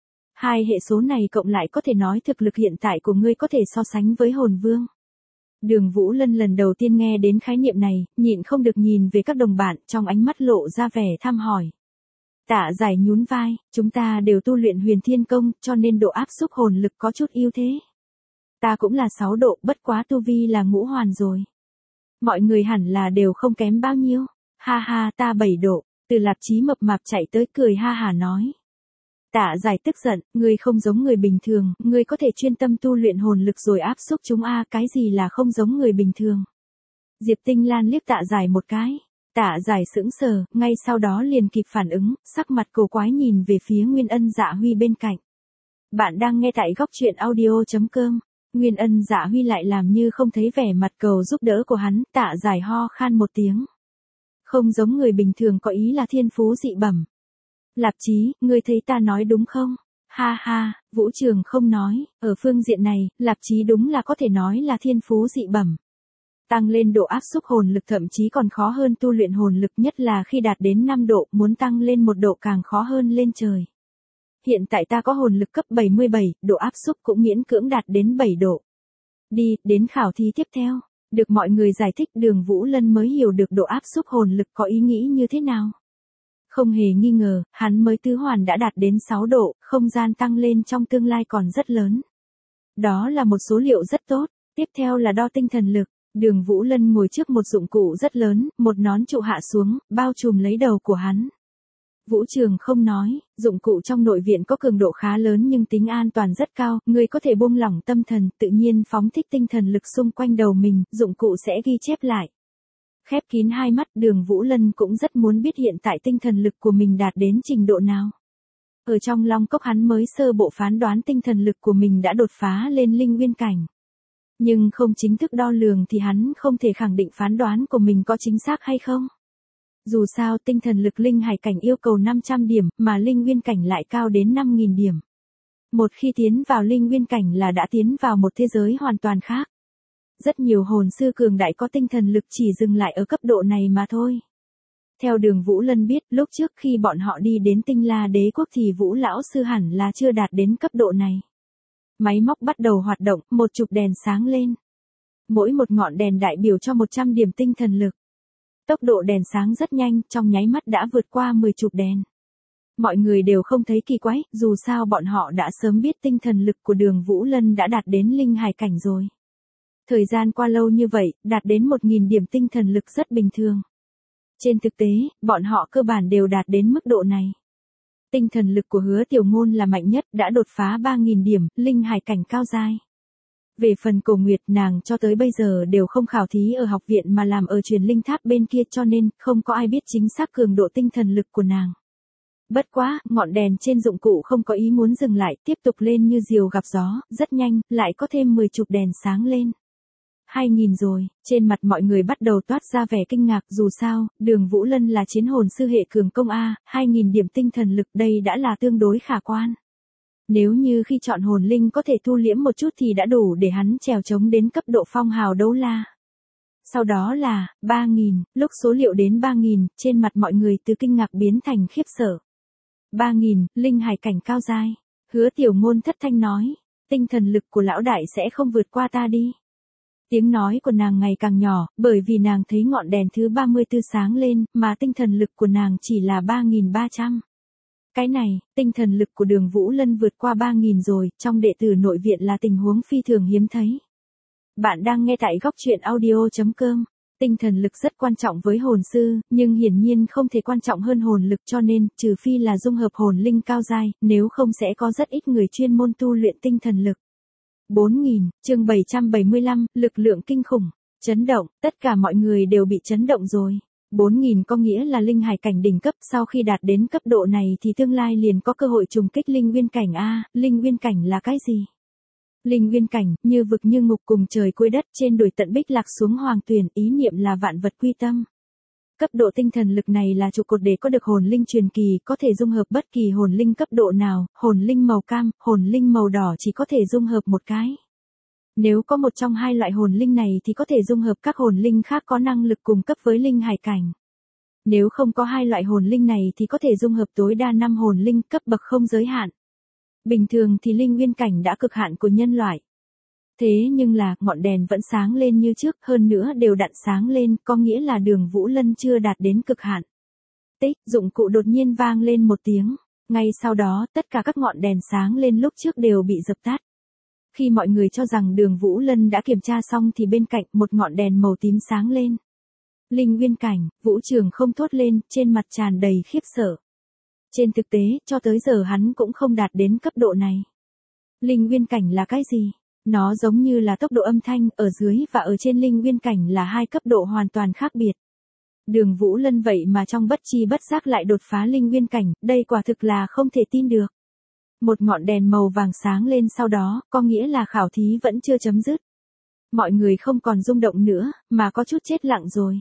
2 hệ số này cộng lại có thể nói thực lực hiện tại của ngươi có thể so sánh với hồn vương. Đường Vũ Lân lần đầu tiên nghe đến khái niệm này, nhịn không được nhìn về các đồng bạn, trong ánh mắt lộ ra vẻ thăm hỏi. Tạ Giải nhún vai, chúng ta đều tu luyện Huyền Thiên Công, cho nên độ áp xúc hồn lực có chút ưu thế. Ta cũng là 6 độ, bất quá tu vi là ngũ hoàn rồi. Mọi người hẳn là đều không kém bao nhiêu. Ha ha, ta 7 độ, Từ Lạp Chí mập mạp chạy tới cười ha hả nói. Tạ Giải tức giận, ngươi không giống người bình thường, ngươi có thể chuyên tâm tu luyện hồn lực rồi áp xúc chúng a, cái gì là không giống người bình thường. Diệp Tinh Lan liếc Tạ Giải một cái. Tạ Giải sững sờ, ngay sau đó liền kịp phản ứng, sắc mặt cổ quái nhìn về phía Nguyên Ân Dạ Huy bên cạnh. Bạn đang nghe tại góc truyện audio.com. Nguyên Ân Dạ Huy lại làm như không thấy vẻ mặt cầu giúp đỡ của hắn, Tạ Giải ho khan một tiếng. Không giống người bình thường có ý là thiên phú dị bẩm. Lạp Chí, ngươi thấy ta nói đúng không? Ha ha, Vũ Trường không nói, ở phương diện này, Lạp Chí đúng là có thể nói là thiên phú dị bẩm. Tăng lên độ áp xúc hồn lực thậm chí còn khó hơn tu luyện hồn lực, nhất là khi đạt đến 5 độ, muốn tăng lên 1 độ càng khó hơn lên trời. Hiện tại ta có hồn lực cấp 77, độ áp xúc cũng miễn cưỡng đạt đến 7 độ. Đi, đến khảo thí tiếp theo. Được mọi người giải thích, Đường Vũ Lân mới hiểu được độ áp xúc hồn lực có ý nghĩ như thế nào. Không hề nghi ngờ, hắn mới tứ hoàn đã đạt đến 6 độ, không gian tăng lên trong tương lai còn rất lớn. Đó là một số liệu rất tốt. Tiếp theo là đo tinh thần lực. Đường Vũ Lân ngồi trước một dụng cụ rất lớn, một nón trụ hạ xuống, bao trùm lấy đầu của hắn. Vũ Trường không nói, dụng cụ trong nội viện có cường độ khá lớn nhưng tính an toàn rất cao, người có thể buông lỏng tâm thần, tự nhiên phóng thích tinh thần lực xung quanh đầu mình, dụng cụ sẽ ghi chép lại. Khép kín hai mắt, Đường Vũ Lân cũng rất muốn biết hiện tại tinh thần lực của mình đạt đến trình độ nào. Ở trong Long Cốc hắn mới sơ bộ phán đoán tinh thần lực của mình đã đột phá lên linh nguyên cảnh. Nhưng không chính thức đo lường thì hắn không thể khẳng định phán đoán của mình có chính xác hay không. Dù sao tinh thần lực linh hải cảnh yêu cầu 500 điểm mà linh nguyên cảnh lại cao đến 5.000 điểm. Một khi tiến vào linh nguyên cảnh là đã tiến vào một thế giới hoàn toàn khác. Rất nhiều hồn sư cường đại có tinh thần lực chỉ dừng lại ở cấp độ này mà thôi. Theo Đường Vũ Lân biết, lúc trước khi bọn họ đi đến Tinh La Đế quốc thì Vũ lão sư hẳn là chưa đạt đến cấp độ này. Máy móc bắt đầu hoạt động, một chục đèn sáng lên. Mỗi một ngọn đèn đại biểu cho 100 điểm tinh thần lực. Tốc độ đèn sáng rất nhanh, trong nháy mắt đã vượt qua 10 chục đèn. Mọi người đều không thấy kỳ quái, dù sao bọn họ đã sớm biết tinh thần lực của Đường Vũ Lân đã đạt đến linh hải cảnh rồi. Thời gian qua lâu như vậy, đạt đến 1.000 điểm tinh thần lực rất bình thường. Trên thực tế, bọn họ cơ bản đều đạt đến mức độ này. Tinh thần lực của Hứa Tiểu Ngôn là mạnh nhất, đã đột phá 3.000 điểm, linh hải cảnh cao giai. Về phần Cổ Nguyệt, nàng cho tới bây giờ đều không khảo thí ở học viện mà làm ở truyền linh tháp bên kia, cho nên không có ai biết chính xác cường độ tinh thần lực của nàng. Bất quá, ngọn đèn trên dụng cụ không có ý muốn dừng lại, tiếp tục lên như diều gặp gió, rất nhanh, lại có thêm 10 chục đèn sáng lên. 2.000 rồi, trên mặt mọi người bắt đầu toát ra vẻ kinh ngạc, dù sao, Đường Vũ Lân là chiến hồn sư hệ cường công A, 2.000 điểm tinh thần lực đây đã là tương đối khả quan. Nếu như khi chọn hồn linh có thể thu liễm một chút thì đã đủ để hắn trèo trống đến cấp độ phong hào đấu la. Sau đó là 3.000, lúc số liệu đến 3.000, trên mặt mọi người từ kinh ngạc biến thành khiếp sợ. 3.000, linh hải cảnh cao giai. Hứa Tiểu Ngôn thất thanh nói, tinh thần lực của lão đại sẽ không vượt qua ta đi. Tiếng nói của nàng ngày càng nhỏ, bởi vì nàng thấy ngọn đèn thứ 34 sáng lên, mà tinh thần lực của nàng chỉ là 3.300. Cái này, tinh thần lực của Đường Vũ Lân vượt qua 3.000 rồi, trong đệ tử nội viện là tình huống phi thường hiếm thấy. Bạn đang nghe tại góc truyện audio.com. Tinh thần lực rất quan trọng với hồn sư, nhưng hiển nhiên không thể quan trọng hơn hồn lực, cho nên, trừ phi là dung hợp hồn linh cao giai, nếu không sẽ có rất ít người chuyên môn tu luyện tinh thần lực. 4.000, chương 775, lực lượng kinh khủng, chấn động, tất cả mọi người đều bị chấn động rồi. 4.000 có nghĩa là linh hải cảnh đỉnh cấp, sau khi đạt đến cấp độ này thì tương lai liền có cơ hội trùng kích linh nguyên cảnh A. Linh nguyên cảnh là cái gì? Linh nguyên cảnh, như vực như ngục cùng trời cuối đất, trên đồi tận bích lạc xuống hoàng tuyền, ý niệm là vạn vật quy tâm. Cấp độ tinh thần lực này là trụ cột để có được hồn linh truyền kỳ, có thể dung hợp bất kỳ hồn linh cấp độ nào, hồn linh màu cam, hồn linh màu đỏ chỉ có thể dung hợp một cái. Nếu có một trong hai loại hồn linh này thì có thể dung hợp các hồn linh khác có năng lực cùng cấp với linh hải cảnh. Nếu không có hai loại hồn linh này thì có thể dung hợp tối đa 5 hồn linh cấp bậc không giới hạn. Bình thường thì linh nguyên cảnh đã cực hạn của nhân loại. Thế nhưng là, ngọn đèn vẫn sáng lên như trước, hơn nữa đều đặn sáng lên, có nghĩa là Đường Vũ Lân chưa đạt đến cực hạn. Tích, dụng cụ đột nhiên vang lên một tiếng. Ngay sau đó, tất cả các ngọn đèn sáng lên lúc trước đều bị dập tắt. Khi mọi người cho rằng Đường Vũ Lân đã kiểm tra xong thì bên cạnh một ngọn đèn màu tím sáng lên. Linh nguyên cảnh, Vũ Trường không thốt lên, trên mặt tràn đầy khiếp sợ. Trên thực tế, cho tới giờ hắn cũng không đạt đến cấp độ này. Linh nguyên cảnh là cái gì? Nó giống như là tốc độ âm thanh, ở dưới và ở trên linh nguyên cảnh là hai cấp độ hoàn toàn khác biệt. Đường Vũ Lân vậy mà trong bất chi bất giác lại đột phá linh nguyên cảnh, đây quả thực là không thể tin được. Một ngọn đèn màu vàng sáng lên sau đó, có nghĩa là khảo thí vẫn chưa chấm dứt. Mọi người không còn rung động nữa, mà có chút chết lặng rồi.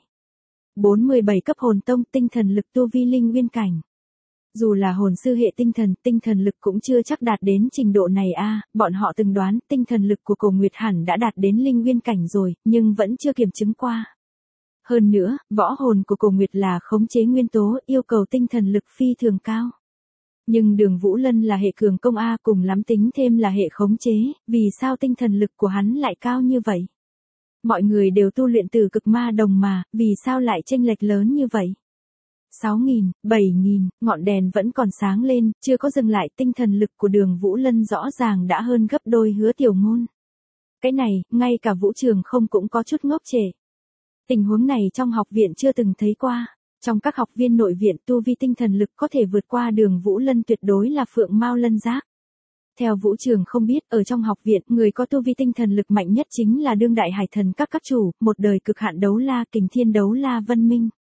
47 cấp hồn tông, tinh thần lực tu vi linh nguyên cảnh. Dù là hồn sư hệ tinh thần lực cũng chưa chắc đạt đến trình độ này a. Bọn họ từng đoán tinh thần lực của Cổ Nguyệt hẳn đã đạt đến linh nguyên cảnh rồi, nhưng vẫn chưa kiểm chứng qua. Hơn nữa, võ hồn của Cổ Nguyệt là khống chế nguyên tố, yêu cầu tinh thần lực phi thường cao. Nhưng Đường Vũ Lân là hệ cường công A, cùng lắm tính thêm là hệ khống chế, vì sao tinh thần lực của hắn lại cao như vậy? Mọi người đều tu luyện từ cực ma đồng mà, vì sao lại chênh lệch lớn như vậy? 6.000, 7.000, ngọn đèn vẫn còn sáng lên, chưa có dừng lại, tinh thần lực của Đường Vũ Lân rõ ràng đã hơn gấp đôi Hứa Tiểu Ngôn. Cái này, ngay cả Vũ Trường không cũng có chút ngốc trệ. Tình huống này trong học viện chưa từng thấy qua. Trong các học viên nội viện tu vi tinh thần lực có thể vượt qua Đường Vũ Lân tuyệt đối là Phượng Mao Lân Giác. Theo Vũ Trường không biết, ở trong học viện, người có tu vi tinh thần lực mạnh nhất chính là đương đại hải thần các chủ, một đời cực hạn đấu la, Kình Thiên đấu la Vân Minh.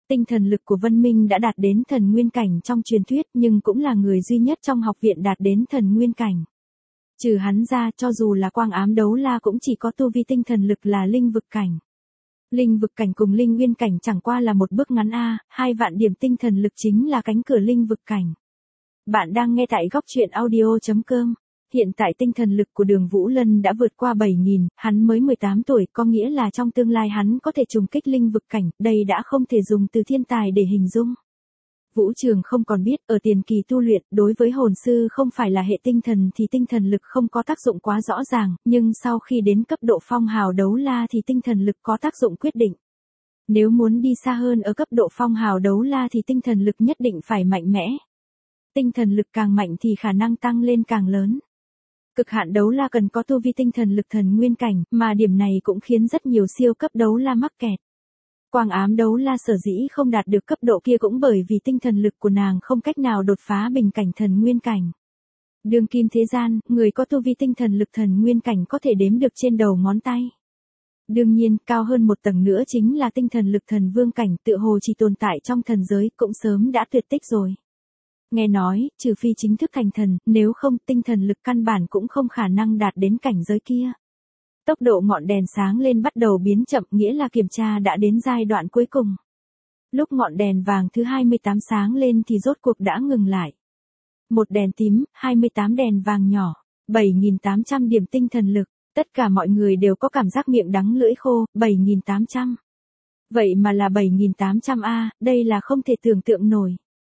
Tinh thần lực của Vân Minh đã đạt đến thần nguyên cảnh trong truyền thuyết, nhưng cũng là người duy nhất trong học viện đạt đến thần nguyên cảnh. Trừ hắn ra, cho dù là Quang Ám Đấu La cũng chỉ có tu vi tinh thần lực là linh vực cảnh. Linh vực cảnh cùng linh nguyên cảnh chẳng qua là một bước ngắn 2 vạn điểm tinh thần lực chính là cánh cửa linh vực cảnh. Bạn đang nghe tại góc truyện audio.com. Hiện tại tinh thần lực của Đường Vũ Lân đã vượt qua 7.000, hắn mới 18 tuổi, có nghĩa là trong tương lai hắn có thể trùng kích linh vực cảnh, đây đã không thể dùng từ thiên tài để hình dung. Vũ Trường không còn biết, ở tiền kỳ tu luyện, đối với hồn sư không phải là hệ tinh thần thì tinh thần lực không có tác dụng quá rõ ràng, nhưng sau khi đến cấp độ phong hào đấu la thì tinh thần lực có tác dụng quyết định. Nếu muốn đi xa hơn ở cấp độ phong hào đấu la thì tinh thần lực nhất định phải mạnh mẽ. Tinh thần lực càng mạnh thì khả năng tăng lên càng lớn. Cực hạn đấu la cần có tu vi tinh thần lực thần nguyên cảnh, mà điểm này cũng khiến rất nhiều siêu cấp đấu la mắc kẹt. Quang Ám Đấu La sở dĩ không đạt được cấp độ kia cũng bởi vì tinh thần lực của nàng không cách nào đột phá bình cảnh thần nguyên cảnh. Đương kim thế gian, người có tu vi tinh thần lực thần nguyên cảnh có thể đếm được trên đầu ngón tay. Đương nhiên, cao hơn một tầng nữa chính là tinh thần lực thần vương cảnh, tựa hồ chỉ tồn tại trong thần giới, cũng sớm đã tuyệt tích rồi. Nghe nói, trừ phi chính thức thành thần, nếu không tinh thần lực căn bản cũng không khả năng đạt đến cảnh giới kia. Tốc độ ngọn đèn sáng lên bắt đầu biến chậm, nghĩa là kiểm tra đã đến giai đoạn cuối cùng. Lúc ngọn đèn vàng thứ 28 sáng lên thì rốt cuộc đã ngừng lại. Một đèn tím, 28 đèn vàng nhỏ, 7.800 điểm tinh thần lực, tất cả mọi người đều có cảm giác miệng đắng lưỡi khô, 7.800. Vậy mà là 7.800 đây là không thể tưởng tượng nổi.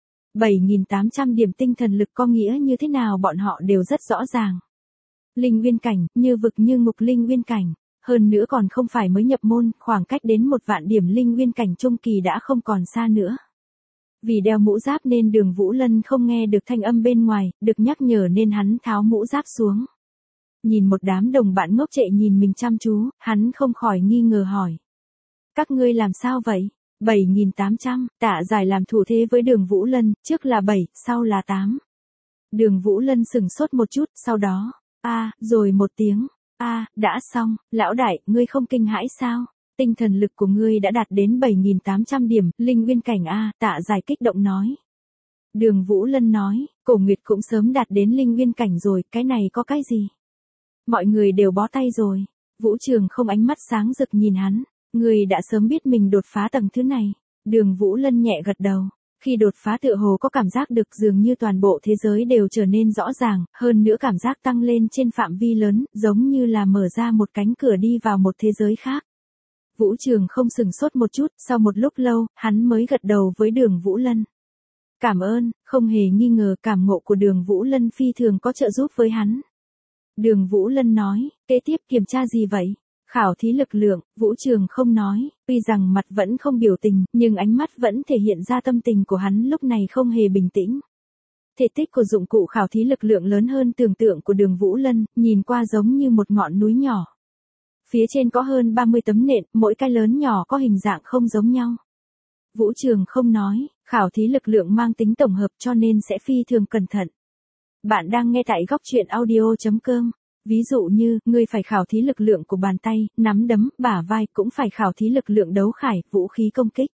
7.800 điểm tinh thần lực có nghĩa như thế nào bọn họ đều rất rõ ràng. Linh nguyên cảnh, như vực như ngục linh nguyên cảnh, hơn nữa còn không phải mới nhập môn, khoảng cách đến 1 vạn điểm linh nguyên cảnh trung kỳ đã không còn xa nữa. Vì đeo mũ giáp nên Đường Vũ Lân không nghe được thanh âm bên ngoài, được nhắc nhở nên hắn tháo mũ giáp xuống. Nhìn một đám đồng bạn ngốc trệ nhìn mình chăm chú, hắn không khỏi nghi ngờ hỏi. Các ngươi làm sao vậy? 7.800, Tạ Giải làm thủ thế với Đường Vũ Lân, trước là 7, sau là 8. Đường Vũ Lân sừng sốt một chút, sau đó, rồi một tiếng, đã xong, lão đại, ngươi không kinh hãi sao? Tinh thần lực của ngươi đã đạt đến 7.800 điểm, linh nguyên cảnh Tạ Giải kích động nói. Đường Vũ Lân nói, Cổ Nguyệt cũng sớm đạt đến linh nguyên cảnh rồi, cái này có cái gì? Mọi người đều bó tay rồi. Vũ Trường không ánh mắt sáng rực nhìn hắn, ngươi đã sớm biết mình đột phá tầng thứ này. Đường Vũ Lân nhẹ gật đầu. Khi đột phá tựa hồ có cảm giác được dường như toàn bộ thế giới đều trở nên rõ ràng, hơn nữa cảm giác tăng lên trên phạm vi lớn, giống như là mở ra một cánh cửa đi vào một thế giới khác. Vũ Trường không sừng sốt một chút, sau một lúc lâu, hắn mới gật đầu với Đường Vũ Lân. Cảm ơn, không hề nghi ngờ cảm ngộ của Đường Vũ Lân phi thường có trợ giúp với hắn. Đường Vũ Lân nói, kế tiếp kiểm tra gì vậy? Khảo thí lực lượng, Vũ Trường không nói, tuy rằng mặt vẫn không biểu tình, nhưng ánh mắt vẫn thể hiện ra tâm tình của hắn lúc này không hề bình tĩnh. Thể tích của dụng cụ khảo thí lực lượng lớn hơn tưởng tượng của Đường Vũ Lân, nhìn qua giống như một ngọn núi nhỏ. Phía trên có hơn 30 tấm nện, mỗi cái lớn nhỏ có hình dạng không giống nhau. Vũ Trường không nói, khảo thí lực lượng mang tính tổng hợp cho nên sẽ phi thường cẩn thận. Bạn đang nghe tại góc truyện audio.com. Ví dụ như, ngươi phải khảo thí lực lượng của bàn tay, nắm đấm, bả vai, cũng phải khảo thí lực lượng đấu khải, vũ khí công kích.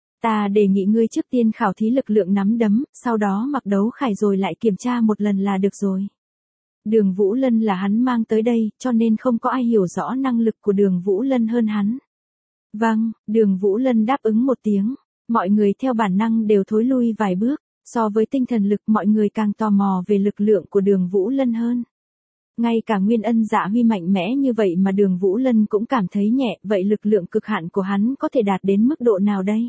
Ta đề nghị ngươi trước tiên khảo thí lực lượng nắm đấm, sau đó mặc đấu khải rồi lại kiểm tra một lần là được rồi. Đường Vũ Lân là hắn mang tới đây, cho nên không có ai hiểu rõ năng lực của Đường Vũ Lân hơn hắn. Vâng, Đường Vũ Lân đáp ứng một tiếng, mọi người theo bản năng đều thối lui vài bước, so với tinh thần lực mọi người càng tò mò về lực lượng của Đường Vũ Lân hơn. Ngay cả Nguyên Ân Dạ Huy mạnh mẽ như vậy mà Đường Vũ Lân cũng cảm thấy nhẹ, vậy lực lượng cực hạn của hắn có thể đạt đến mức độ nào đây?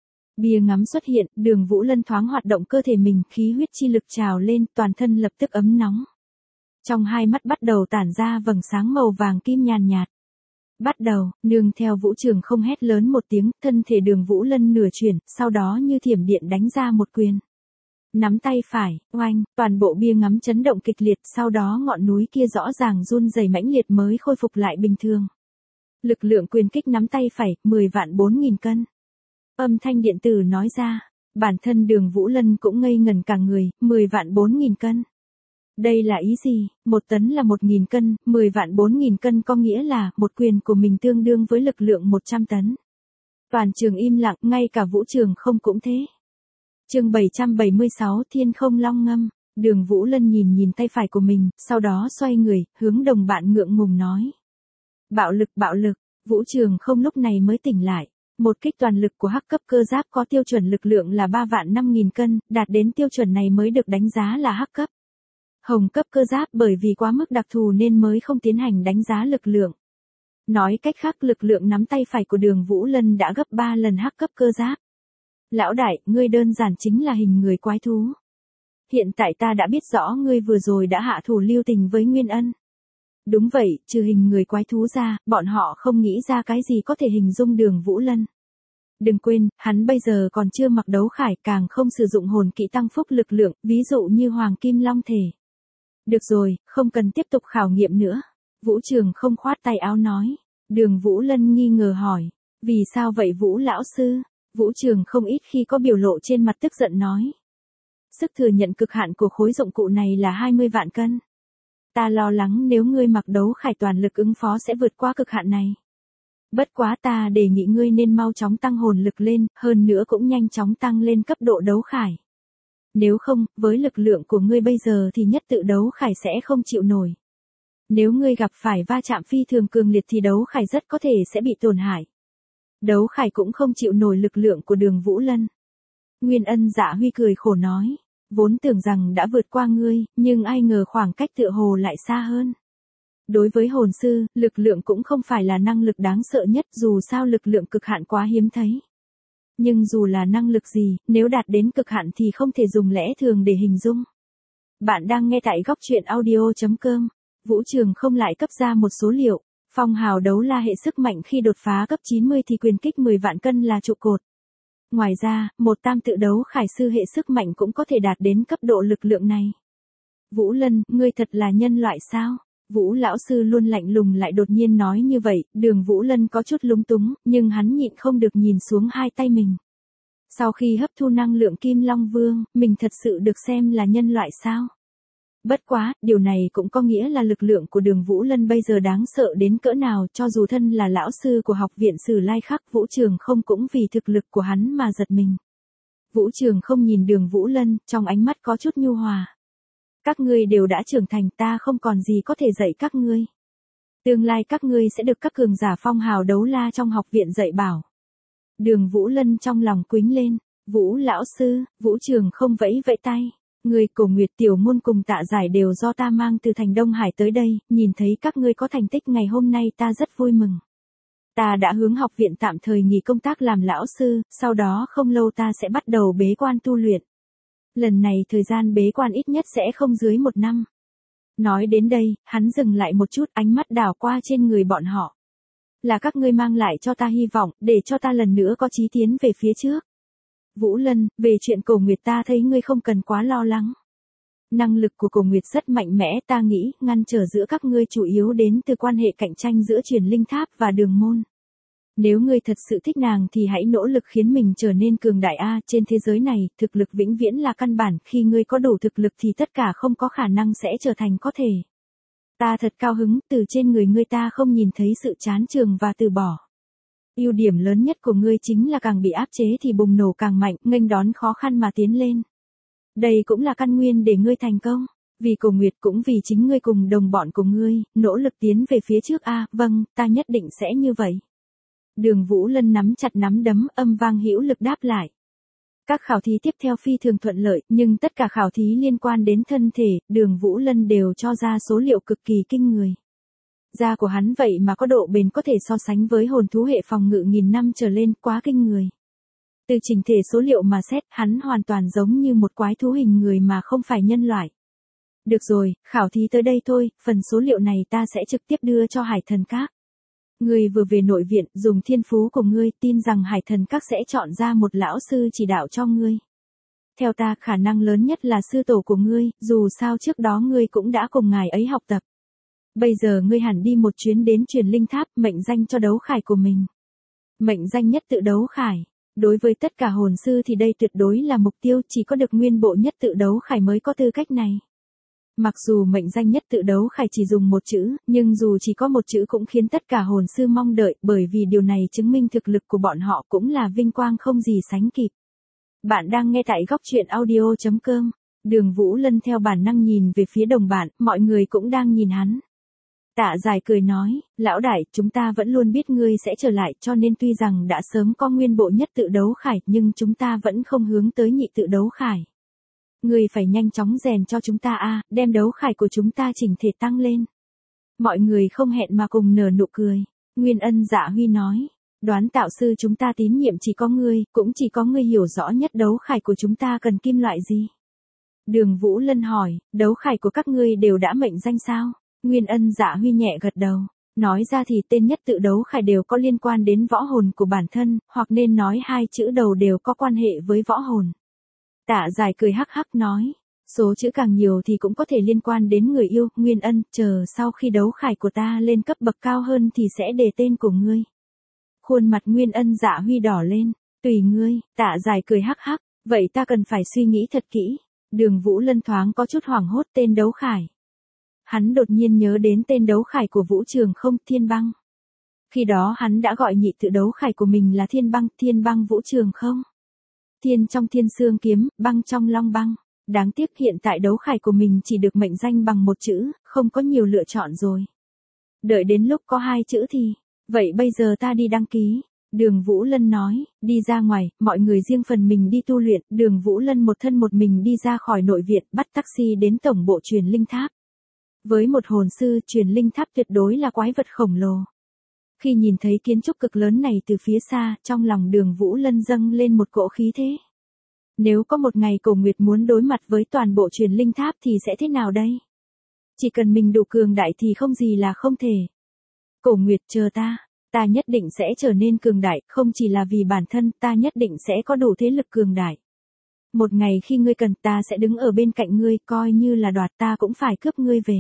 Bia ngắm xuất hiện, Đường Vũ Lân thoáng hoạt động cơ thể mình, khí huyết chi lực trào lên, toàn thân lập tức ấm nóng. Trong hai mắt bắt đầu tản ra vầng sáng màu vàng kim nhàn nhạt. Bắt đầu, nương theo Vũ Trường không hét lớn một tiếng, thân thể Đường Vũ Lân nửa chuyển, sau đó như thiểm điện đánh ra một quyền. Nắm tay phải, oanh, toàn bộ bia ngắm chấn động kịch liệt, sau đó ngọn núi kia rõ ràng run rẩy mãnh liệt mới khôi phục lại bình thường. Lực lượng quyền kích nắm tay phải, 10 vạn 4.000 cân. Âm thanh điện tử nói ra, bản thân Đường Vũ Lân cũng ngây ngẩn cả người, 10 vạn 4.000 cân. Đây là ý gì? 1 tấn là 1.000 cân, 10 vạn 4.000 cân có nghĩa là một quyền của mình tương đương với lực lượng 100 tấn. Toàn trường im lặng, ngay cả Vũ Trường Không cũng thế. Chương 776 Thiên Không Long Ngâm. Đường Vũ Lân nhìn nhìn tay phải của mình, sau đó xoay người, hướng đồng bạn ngượng ngùng nói. Bạo lực, bạo lực. Vũ Trường Không lúc này mới tỉnh lại. Một kích toàn lực của hắc cấp cơ giáp có tiêu chuẩn lực lượng là 3.500.000 cân, đạt đến tiêu chuẩn này mới được đánh giá là hắc cấp. Hồng cấp cơ giáp bởi vì quá mức đặc thù nên mới không tiến hành đánh giá lực lượng. Nói cách khác lực lượng nắm tay phải của Đường Vũ Lân đã gấp 3 lần hắc cấp cơ giáp. Lão đại, ngươi đơn giản chính là hình người quái thú. Hiện tại ta đã biết rõ ngươi vừa rồi đã hạ thủ lưu tình với Nguyên Ân. Đúng vậy, trừ hình người quái thú ra, bọn họ không nghĩ ra cái gì có thể hình dung Đường Vũ Lân. Đừng quên, hắn bây giờ còn chưa mặc đấu khải, càng không sử dụng hồn kỹ tăng phúc lực lượng, ví dụ như Hoàng Kim Long Thể. Được rồi, không cần tiếp tục khảo nghiệm nữa. Vũ Trường Không khoát tay áo nói. Đường Vũ Lân nghi ngờ hỏi. Vì sao vậy Vũ lão sư? Vũ Trường Không ít khi có biểu lộ trên mặt tức giận nói. Sức thừa nhận cực hạn của khối dụng cụ này là 20 vạn cân. Ta lo lắng nếu ngươi mặc đấu khải toàn lực ứng phó sẽ vượt qua cực hạn này. Bất quá ta đề nghị ngươi nên mau chóng tăng hồn lực lên, hơn nữa cũng nhanh chóng tăng lên cấp độ đấu khải. Nếu không, với lực lượng của ngươi bây giờ thì nhất tự đấu khải sẽ không chịu nổi. Nếu ngươi gặp phải va chạm phi thường cường liệt thì đấu khải rất có thể sẽ bị tổn hại. Đấu khải cũng không chịu nổi lực lượng của Đường Vũ Lân. Nguyên Ân Dạ Huy cười khổ nói. Vốn tưởng rằng đã vượt qua ngươi, nhưng ai ngờ khoảng cách tựa hồ lại xa hơn. Đối với hồn sư, lực lượng cũng không phải là năng lực đáng sợ nhất, dù sao lực lượng cực hạn quá hiếm thấy. Nhưng dù là năng lực gì, nếu đạt đến cực hạn thì không thể dùng lẽ thường để hình dung. Bạn đang nghe tại góc truyện audio.com. Vũ Trường Không lại cấp ra một số liệu. Phong hào đấu la hệ sức mạnh khi đột phá cấp 90 thì quyền kích 10 vạn cân là trụ cột. Ngoài ra, một tam tự đấu khải sư hệ sức mạnh cũng có thể đạt đến cấp độ lực lượng này. Vũ Lân, ngươi thật là nhân loại sao? Vũ lão sư luôn lạnh lùng lại đột nhiên nói như vậy, Đường Vũ Lân có chút lúng túng, nhưng hắn nhịn không được nhìn xuống hai tay mình. Sau khi hấp thu năng lượng Kim Long Vương, mình thật sự được xem là nhân loại sao? Bất quá, điều này cũng có nghĩa là lực lượng của Đường Vũ Lân bây giờ đáng sợ đến cỡ nào, cho dù thân là lão sư của học viện Sử Lai Khắc, Vũ Trường Không cũng vì thực lực của hắn mà giật mình. Vũ Trường Không nhìn Đường Vũ Lân, trong ánh mắt có chút nhu hòa. Các ngươi đều đã trưởng thành, ta không còn gì có thể dạy các ngươi. Tương lai các ngươi sẽ được các cường giả phong hào đấu la trong học viện dạy bảo. Đường Vũ Lân trong lòng quýnh lên. Vũ lão sư, Vũ Trường Không vẫy vẫy tay. Người Cổ Nguyệt tiểu môn cùng Tạ Giải đều do ta mang từ thành Đông Hải tới đây, nhìn thấy các ngươi có thành tích ngày hôm nay ta rất vui mừng. Ta đã hướng học viện tạm thời nghỉ công tác làm lão sư, sau đó không lâu ta sẽ bắt đầu bế quan tu luyện. Lần này thời gian bế quan ít nhất sẽ không dưới 1 năm. Nói đến đây, hắn dừng lại một chút, ánh mắt đảo qua trên người bọn họ. Là các ngươi mang lại cho ta hy vọng, để cho ta lần nữa có chí tiến về phía trước. Vũ Lân, về chuyện Cổ Nguyệt ta thấy ngươi không cần quá lo lắng. Năng lực của Cổ Nguyệt rất mạnh mẽ, ta nghĩ, ngăn trở giữa các ngươi chủ yếu đến từ quan hệ cạnh tranh giữa Truyền Linh Tháp và Đường Môn. Nếu ngươi thật sự thích nàng thì hãy nỗ lực khiến mình trở nên cường đại a, trên thế giới này, thực lực vĩnh viễn là căn bản, khi ngươi có đủ thực lực thì tất cả không có khả năng sẽ trở thành có thể. Ta thật cao hứng, từ trên người ngươi ta không nhìn thấy sự chán chường và từ bỏ. Ưu điểm lớn nhất của ngươi chính là càng bị áp chế thì bùng nổ càng mạnh, nghênh đón khó khăn mà tiến lên. Đây cũng là căn nguyên để ngươi thành công. Vì Cổ Nguyệt cũng vì chính ngươi cùng đồng bọn của ngươi, nỗ lực tiến về phía trước a, vâng, ta nhất định sẽ như vậy. Đường Vũ Lân nắm chặt nắm đấm, âm vang hữu lực đáp lại. Các khảo thí tiếp theo phi thường thuận lợi, nhưng tất cả khảo thí liên quan đến thân thể, Đường Vũ Lân đều cho ra số liệu cực kỳ kinh người. Da của hắn vậy mà có độ bền có thể so sánh với hồn thú hệ phòng ngự 1000 năm trở lên, quá kinh người. Từ chỉnh thể số liệu mà xét, hắn hoàn toàn giống như một quái thú hình người mà không phải nhân loại. Được rồi, khảo thí tới đây thôi, phần số liệu này ta sẽ trực tiếp đưa cho Hải Thần Các. Ngươi vừa về nội viện, dùng thiên phú của ngươi, tin rằng Hải Thần Các sẽ chọn ra một lão sư chỉ đạo cho ngươi. Theo ta, khả năng lớn nhất là sư tổ của ngươi, dù sao trước đó ngươi cũng đã cùng ngài ấy học tập. Bây giờ ngươi hẳn đi một chuyến đến Truyền Linh Tháp, mệnh danh cho đấu khải của mình. Mệnh danh nhất tự đấu khải. Đối với tất cả hồn sư thì đây tuyệt đối là mục tiêu, chỉ có được nguyên bộ nhất tự đấu khải mới có tư cách này. Mặc dù mệnh danh nhất tự đấu khải chỉ dùng một chữ, nhưng dù chỉ có một chữ cũng khiến tất cả hồn sư mong đợi, bởi vì điều này chứng minh thực lực của bọn họ cũng là vinh quang không gì sánh kịp. Bạn đang nghe tại góc truyện audio.com. Đường Vũ Lân theo bản năng nhìn về phía đồng bạn, mọi người cũng đang nhìn hắn. Tạ Giải cười nói, lão đại, chúng ta vẫn luôn biết ngươi sẽ trở lại, cho nên tuy rằng đã sớm có nguyên bộ nhất tự đấu khải, nhưng chúng ta vẫn không hướng tới nhị tự đấu khải. Ngươi phải nhanh chóng rèn cho chúng ta đem đấu khải của chúng ta chỉnh thể tăng lên. Mọi người không hẹn mà cùng nở nụ cười. Nguyên Ân Dạ Huy nói, đoán tạo sư chúng ta tín nhiệm chỉ có ngươi, cũng chỉ có ngươi hiểu rõ nhất đấu khải của chúng ta cần kim loại gì. Đường Vũ Lân hỏi, đấu khải của các ngươi đều đã mệnh danh sao? Nguyên Ân Dạ Huy nhẹ gật đầu. Nói ra thì tên nhất tự đấu khải đều có liên quan đến võ hồn của bản thân, hoặc nên nói hai chữ đầu đều có quan hệ với võ hồn. Tạ Giải cười hắc hắc nói, số chữ càng nhiều thì cũng có thể liên quan đến người yêu. Nguyên Ân, chờ sau khi đấu khải của ta lên cấp bậc cao hơn thì sẽ đề tên của ngươi. Khuôn mặt Nguyên Ân Dạ Huy đỏ lên, tùy ngươi. Tạ Giải cười hắc hắc, vậy ta cần phải suy nghĩ thật kỹ. Đường Vũ Lân thoáng có chút hoảng hốt tên đấu khải. Hắn đột nhiên nhớ đến tên đấu khải của Vũ Trường Không, Thiên Băng. Khi đó hắn đã gọi nhị tự đấu khải của mình là Thiên Băng Vũ Trường Không. Thiên trong Thiên Xương Kiếm, băng trong Long Băng. Đáng tiếc hiện tại đấu khải của mình chỉ được mệnh danh bằng một chữ, không có nhiều lựa chọn rồi. Đợi đến lúc có hai chữ thì, vậy bây giờ ta đi đăng ký. Đường Vũ Lân nói, đi ra ngoài, mọi người riêng phần mình đi tu luyện. Đường Vũ Lân một thân một mình đi ra khỏi nội viện, bắt taxi đến tổng bộ truyền linh tháp. Với một hồn sư, truyền linh tháp tuyệt đối là quái vật khổng lồ. Khi nhìn thấy kiến trúc cực lớn này từ phía xa, trong lòng Đường Vũ Lân dâng lên một cỗ khí thế. Nếu có một ngày Cổ Nguyệt muốn đối mặt với toàn bộ truyền linh tháp thì sẽ thế nào đây? Chỉ cần mình đủ cường đại thì không gì là không thể. Cổ Nguyệt, chờ ta nhất định sẽ trở nên cường đại, không chỉ là vì bản thân, ta nhất định sẽ có đủ thế lực cường đại. Một ngày khi ngươi cần ta sẽ đứng ở bên cạnh ngươi, coi như là đoạt ta cũng phải cướp ngươi về.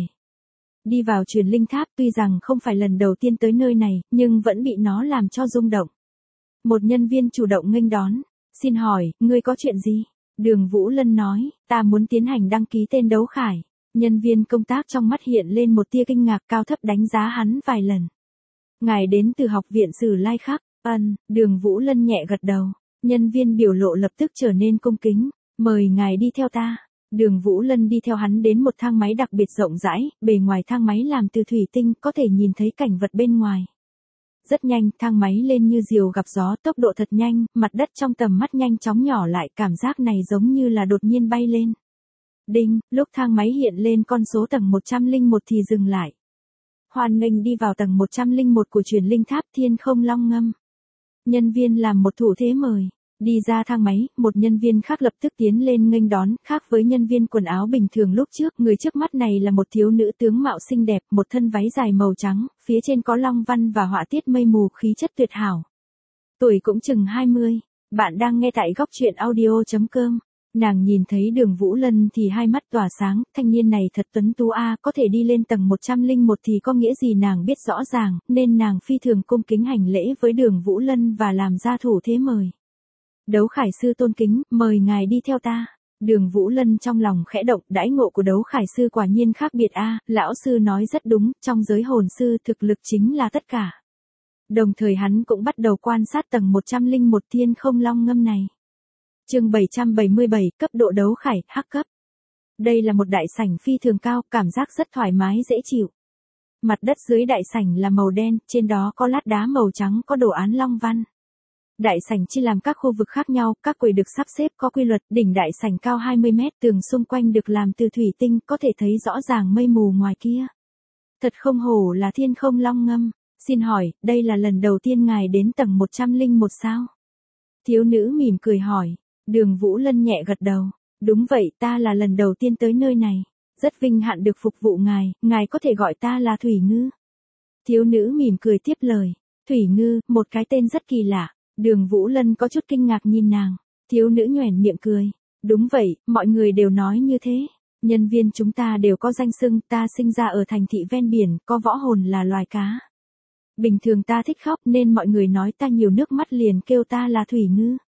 Đi vào truyền linh tháp tuy rằng không phải lần đầu tiên tới nơi này, nhưng vẫn bị nó làm cho rung động. Một nhân viên chủ động nghênh đón, xin hỏi, ngươi có chuyện gì? Đường Vũ Lân nói, ta muốn tiến hành đăng ký tên đấu khải. Nhân viên công tác trong mắt hiện lên một tia kinh ngạc, cao thấp đánh giá hắn vài lần. Ngài đến từ học viện Sử Lai Khắc. Đường Vũ Lân nhẹ gật đầu. Nhân viên biểu lộ lập tức trở nên cung kính. Mời ngài đi theo ta. Đường Vũ Lân đi theo hắn đến một thang máy đặc biệt rộng rãi, bề ngoài thang máy làm từ thủy tinh, có thể nhìn thấy cảnh vật bên ngoài. Rất nhanh, thang máy lên như diều gặp gió, tốc độ thật nhanh, mặt đất trong tầm mắt nhanh chóng nhỏ lại, cảm giác này giống như là đột nhiên bay lên. Đinh, lúc thang máy hiện lên con số tầng 101 thì dừng lại. Hoan nghênh đi vào tầng 101 của truyền linh tháp Thiên Không Long Ngâm. Nhân viên làm một thủ thế mời. Đi ra thang máy, một nhân viên khác lập tức tiến lên nghênh đón, khác với nhân viên quần áo bình thường lúc trước, người trước mắt này là một thiếu nữ tướng mạo xinh đẹp, một thân váy dài màu trắng, phía trên có long văn và họa tiết mây mù, khí chất tuyệt hảo. Tuổi cũng chừng 20. Bạn đang nghe tại góc truyện audio.com. Nàng nhìn thấy Đường Vũ Lân thì hai mắt tỏa sáng, thanh niên này thật tuấn tú có thể đi lên tầng 101 thì có nghĩa gì nàng biết rõ ràng, nên nàng phi thường cung kính hành lễ với Đường Vũ Lân và làm ra thủ thế mời. Đấu khải sư tôn kính, mời ngài đi theo ta. Đường Vũ Lân trong lòng khẽ động, đãi ngộ của đấu khải sư quả nhiên khác biệt lão sư nói rất đúng, trong giới hồn sư thực lực chính là tất cả. Đồng thời hắn cũng bắt đầu quan sát tầng 101 Thiên Không Long Ngâm này. Chương 777, cấp độ đấu khải, hắc cấp. Đây là một đại sảnh phi thường cao, cảm giác rất thoải mái dễ chịu. Mặt đất dưới đại sảnh là màu đen, trên đó có lát đá màu trắng có đồ án long văn. Đại sảnh chia làm các khu vực khác nhau, các quầy được sắp xếp có quy luật, đỉnh đại sảnh cao 20 mét, tường xung quanh được làm từ thủy tinh, có thể thấy rõ ràng mây mù ngoài kia. Thật không hổ là Thiên Không Long Ngâm. Xin hỏi, đây là lần đầu tiên ngài đến tầng 101 sao? Thiếu nữ mỉm cười hỏi. Đường Vũ Lân nhẹ gật đầu. Đúng vậy, ta là lần đầu tiên tới nơi này. Rất vinh hạnh được phục vụ ngài có thể gọi ta là Thủy Ngư. Thiếu nữ mỉm cười tiếp lời. Thủy Ngư, một cái tên rất kỳ lạ. Đường Vũ Lân có chút kinh ngạc nhìn nàng. Thiếu nữ nhoẻn miệng cười. Đúng vậy, mọi người đều nói như thế. Nhân viên chúng ta đều có danh xưng, ta sinh ra ở thành thị ven biển, có võ hồn là loài cá. Bình thường ta thích khóc nên mọi người nói ta nhiều nước mắt liền kêu ta là Thủy Ngư.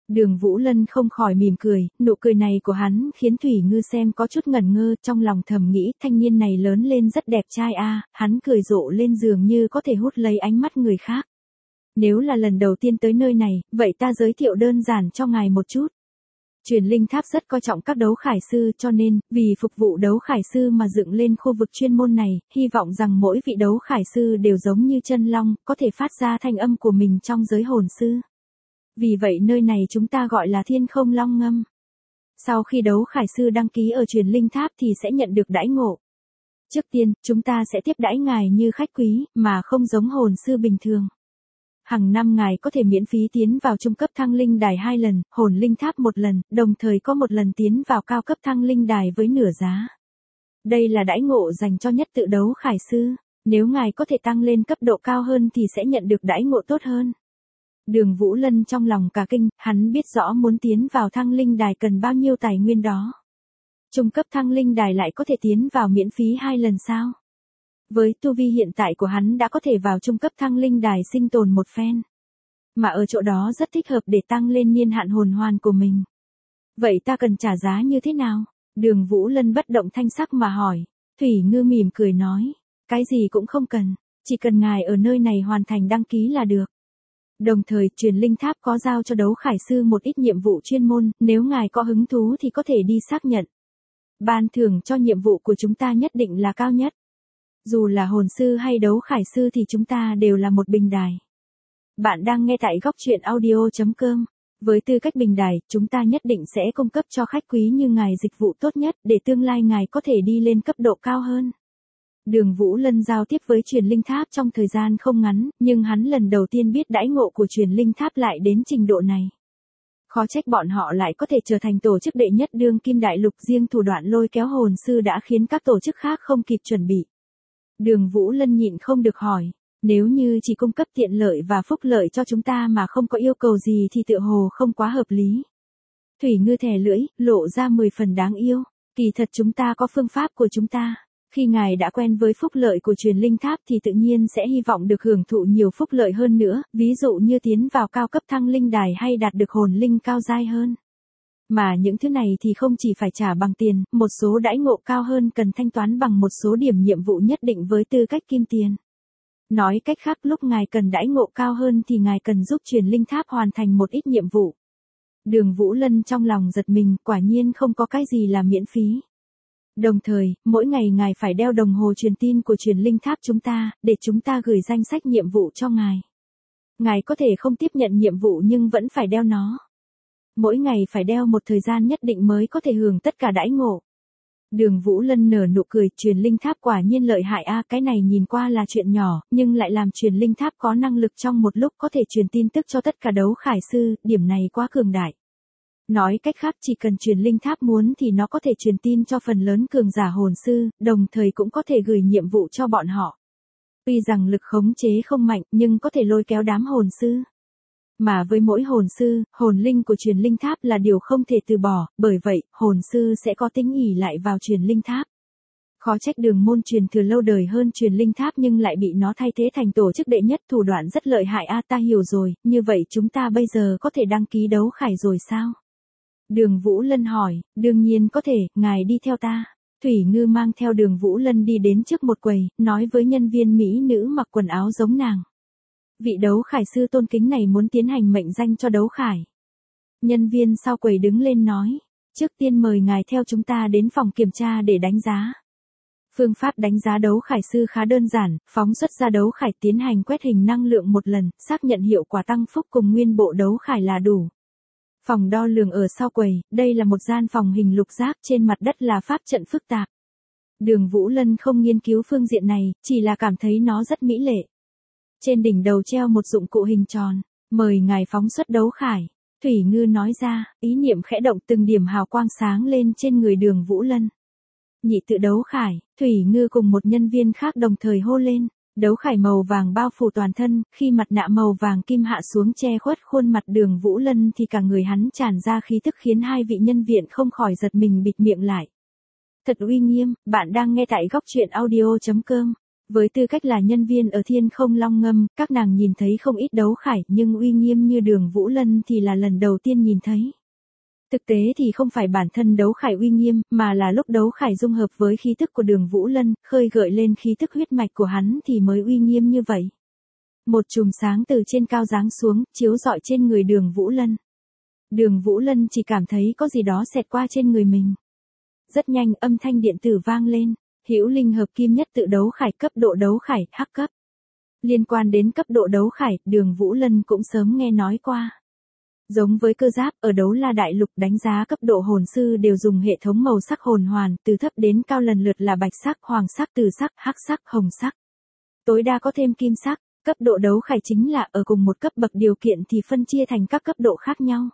Đường Vũ Lân không khỏi mỉm cười, nụ cười này của hắn khiến Thủy Ngư xem có chút ngẩn ngơ, trong lòng thầm nghĩ thanh niên này lớn lên rất đẹp trai a, hắn cười rộ lên dường như có thể hút lấy ánh mắt người khác. Nếu là lần đầu tiên tới nơi này, vậy ta giới thiệu đơn giản cho ngài một chút. Truyền linh tháp rất coi trọng các đấu khải sư cho nên, vì phục vụ đấu khải sư mà dựng lên khu vực chuyên môn này, hy vọng rằng mỗi vị đấu khải sư đều giống như chân long, có thể phát ra thanh âm của mình trong giới hồn sư. Vì vậy nơi này chúng ta gọi là Thiên Không Long Ngâm. Sau khi đấu khải sư đăng ký ở truyền linh tháp thì sẽ nhận được đãi ngộ. Trước tiên, chúng ta sẽ tiếp đãi ngài như khách quý, mà không giống hồn sư bình thường. Hàng năm ngài có thể miễn phí tiến vào trung cấp thăng linh đài 2 lần, hồn linh tháp 1 lần, đồng thời có 1 lần tiến vào cao cấp thăng linh đài với nửa giá. Đây là đãi ngộ dành cho nhất tự đấu khải sư. Nếu ngài có thể tăng lên cấp độ cao hơn thì sẽ nhận được đãi ngộ tốt hơn. Đường Vũ Lân trong lòng cả kinh, hắn biết rõ muốn tiến vào thăng linh đài cần bao nhiêu tài nguyên đó. Trung cấp thăng linh đài lại có thể tiến vào miễn phí 2 lần sao? Với tu vi hiện tại của hắn đã có thể vào trung cấp thăng linh đài sinh tồn một phen. Mà ở chỗ đó rất thích hợp để tăng lên niên hạn hồn hoàn của mình. Vậy ta cần trả giá như thế nào? Đường Vũ Lân bất động thanh sắc mà hỏi. Thủy Ngư mỉm cười nói. Cái gì cũng không cần, chỉ cần ngài ở nơi này hoàn thành đăng ký là được. Đồng thời, truyền linh tháp có giao cho đấu khải sư một ít nhiệm vụ chuyên môn, nếu ngài có hứng thú thì có thể đi xác nhận. Ban thưởng cho nhiệm vụ của chúng ta nhất định là cao nhất. Dù là hồn sư hay đấu khải sư thì chúng ta đều là một bình đài. Bạn đang nghe tại góc truyện audio.com. Với tư cách bình đài, chúng ta nhất định sẽ cung cấp cho khách quý như ngài dịch vụ tốt nhất để tương lai ngài có thể đi lên cấp độ cao hơn. Đường Vũ Lân giao tiếp với truyền linh tháp trong thời gian không ngắn, nhưng hắn lần đầu tiên biết đãi ngộ của truyền linh tháp lại đến trình độ này. Khó trách bọn họ lại có thể trở thành tổ chức đệ nhất đương kim đại lục, riêng thủ đoạn lôi kéo hồn sư đã khiến các tổ chức khác không kịp chuẩn bị. Đường Vũ Lân nhịn không được hỏi, nếu như chỉ cung cấp tiện lợi và phúc lợi cho chúng ta mà không có yêu cầu gì thì tựa hồ không quá hợp lý. Thủy Ngư thè lưỡi, lộ ra 10 phần đáng yêu, kỳ thật chúng ta có phương pháp của chúng ta. Khi ngài đã quen với phúc lợi của truyền linh tháp thì tự nhiên sẽ hy vọng được hưởng thụ nhiều phúc lợi hơn nữa, ví dụ như tiến vào cao cấp thăng linh đài hay đạt được hồn linh cao giai hơn. Mà những thứ này thì không chỉ phải trả bằng tiền, một số đãi ngộ cao hơn cần thanh toán bằng một số điểm nhiệm vụ nhất định với tư cách kim tiền. Nói cách khác, lúc ngài cần đãi ngộ cao hơn thì ngài cần giúp truyền linh tháp hoàn thành một ít nhiệm vụ. Đường Vũ Lân trong lòng giật mình, quả nhiên không có cái gì là miễn phí. Đồng thời, mỗi ngày ngài phải đeo đồng hồ truyền tin của truyền linh tháp chúng ta, để chúng ta gửi danh sách nhiệm vụ cho ngài. Ngài có thể không tiếp nhận nhiệm vụ nhưng vẫn phải đeo nó. Mỗi ngày phải đeo một thời gian nhất định mới có thể hưởng tất cả đãi ngộ. Đường Vũ Lân nở nụ cười, truyền linh tháp quả nhiên lợi hại a, cái này nhìn qua là chuyện nhỏ, nhưng lại làm truyền linh tháp có năng lực trong một lúc có thể truyền tin tức cho tất cả đấu khải sư, điểm này quá cường đại. Nói cách khác, chỉ cần truyền linh tháp muốn thì nó có thể truyền tin cho phần lớn cường giả hồn sư, đồng thời cũng có thể gửi nhiệm vụ cho bọn họ. Tuy rằng lực khống chế không mạnh nhưng có thể lôi kéo đám hồn sư. Mà với mỗi hồn sư, hồn linh của truyền linh tháp là điều không thể từ bỏ, bởi vậy, hồn sư sẽ có tính ỷ lại vào truyền linh tháp. Khó trách đường môn truyền thừa lâu đời hơn truyền linh tháp nhưng lại bị nó thay thế thành tổ chức đệ nhất, thủ đoạn rất lợi hại a, ta hiểu rồi, như vậy chúng ta bây giờ có thể đăng ký đấu khải rồi sao? Đường Vũ Lân hỏi, đương nhiên có thể, ngài đi theo ta. Thủy Ngư mang theo Đường Vũ Lân đi đến trước một quầy, nói với nhân viên mỹ nữ mặc quần áo giống nàng. Vị đấu khải sư tôn kính này muốn tiến hành mệnh danh cho đấu khải. Nhân viên sau quầy đứng lên nói, trước tiên mời ngài theo chúng ta đến phòng kiểm tra để đánh giá. Phương pháp đánh giá đấu khải sư khá đơn giản, phóng xuất ra đấu khải tiến hành quét hình năng lượng một lần, xác nhận hiệu quả tăng phúc cùng nguyên bộ đấu khải là đủ. Phòng đo lường ở sau quầy, đây là một gian phòng hình lục giác, trên mặt đất là pháp trận phức tạp. Đường Vũ Lân không nghiên cứu phương diện này, chỉ là cảm thấy nó rất mỹ lệ. Trên đỉnh đầu treo một dụng cụ hình tròn, mời ngài phóng xuất đấu khải. Thủy Ngư nói ra, ý niệm khẽ động, từng điểm hào quang sáng lên trên người Đường Vũ Lân. Nhị tự đấu khải, Thủy Ngư cùng một nhân viên khác đồng thời hô lên. Đấu khải màu vàng bao phủ toàn thân, khi mặt nạ màu vàng kim hạ xuống che khuất khuôn mặt Đường Vũ Lân thì cả người hắn tràn ra khí tức khiến hai vị nhân viên không khỏi giật mình bịt miệng lại. Thật uy nghiêm, bạn đang nghe tại góc truyện audio.com. Với tư cách là nhân viên ở Thiên Không Long Ngâm, các nàng nhìn thấy không ít đấu khải, nhưng uy nghiêm như Đường Vũ Lân thì là lần đầu tiên nhìn thấy. Thực tế thì không phải bản thân đấu khải uy nghiêm, mà là lúc đấu khải dung hợp với khí tức của Đường Vũ Lân, khơi gợi lên khí tức huyết mạch của hắn thì mới uy nghiêm như vậy. Một chùm sáng từ trên cao giáng xuống, chiếu rọi trên người Đường Vũ Lân. Đường Vũ Lân chỉ cảm thấy có gì đó xẹt qua trên người mình. Rất nhanh âm thanh điện tử vang lên, Hữu Linh hợp kim nhất tự đấu khải, cấp độ đấu khải, hắc cấp. Liên quan đến cấp độ đấu khải, Đường Vũ Lân cũng sớm nghe nói qua. Giống với cơ giáp, ở Đấu La Đại Lục đánh giá cấp độ hồn sư đều dùng hệ thống màu sắc hồn hoàn, từ thấp đến cao lần lượt là bạch sắc, hoàng sắc, từ sắc, hắc sắc, hồng sắc. Tối đa có thêm kim sắc. Cấp độ đấu khải chính là ở cùng một cấp bậc điều kiện thì phân chia thành các cấp độ khác nhau.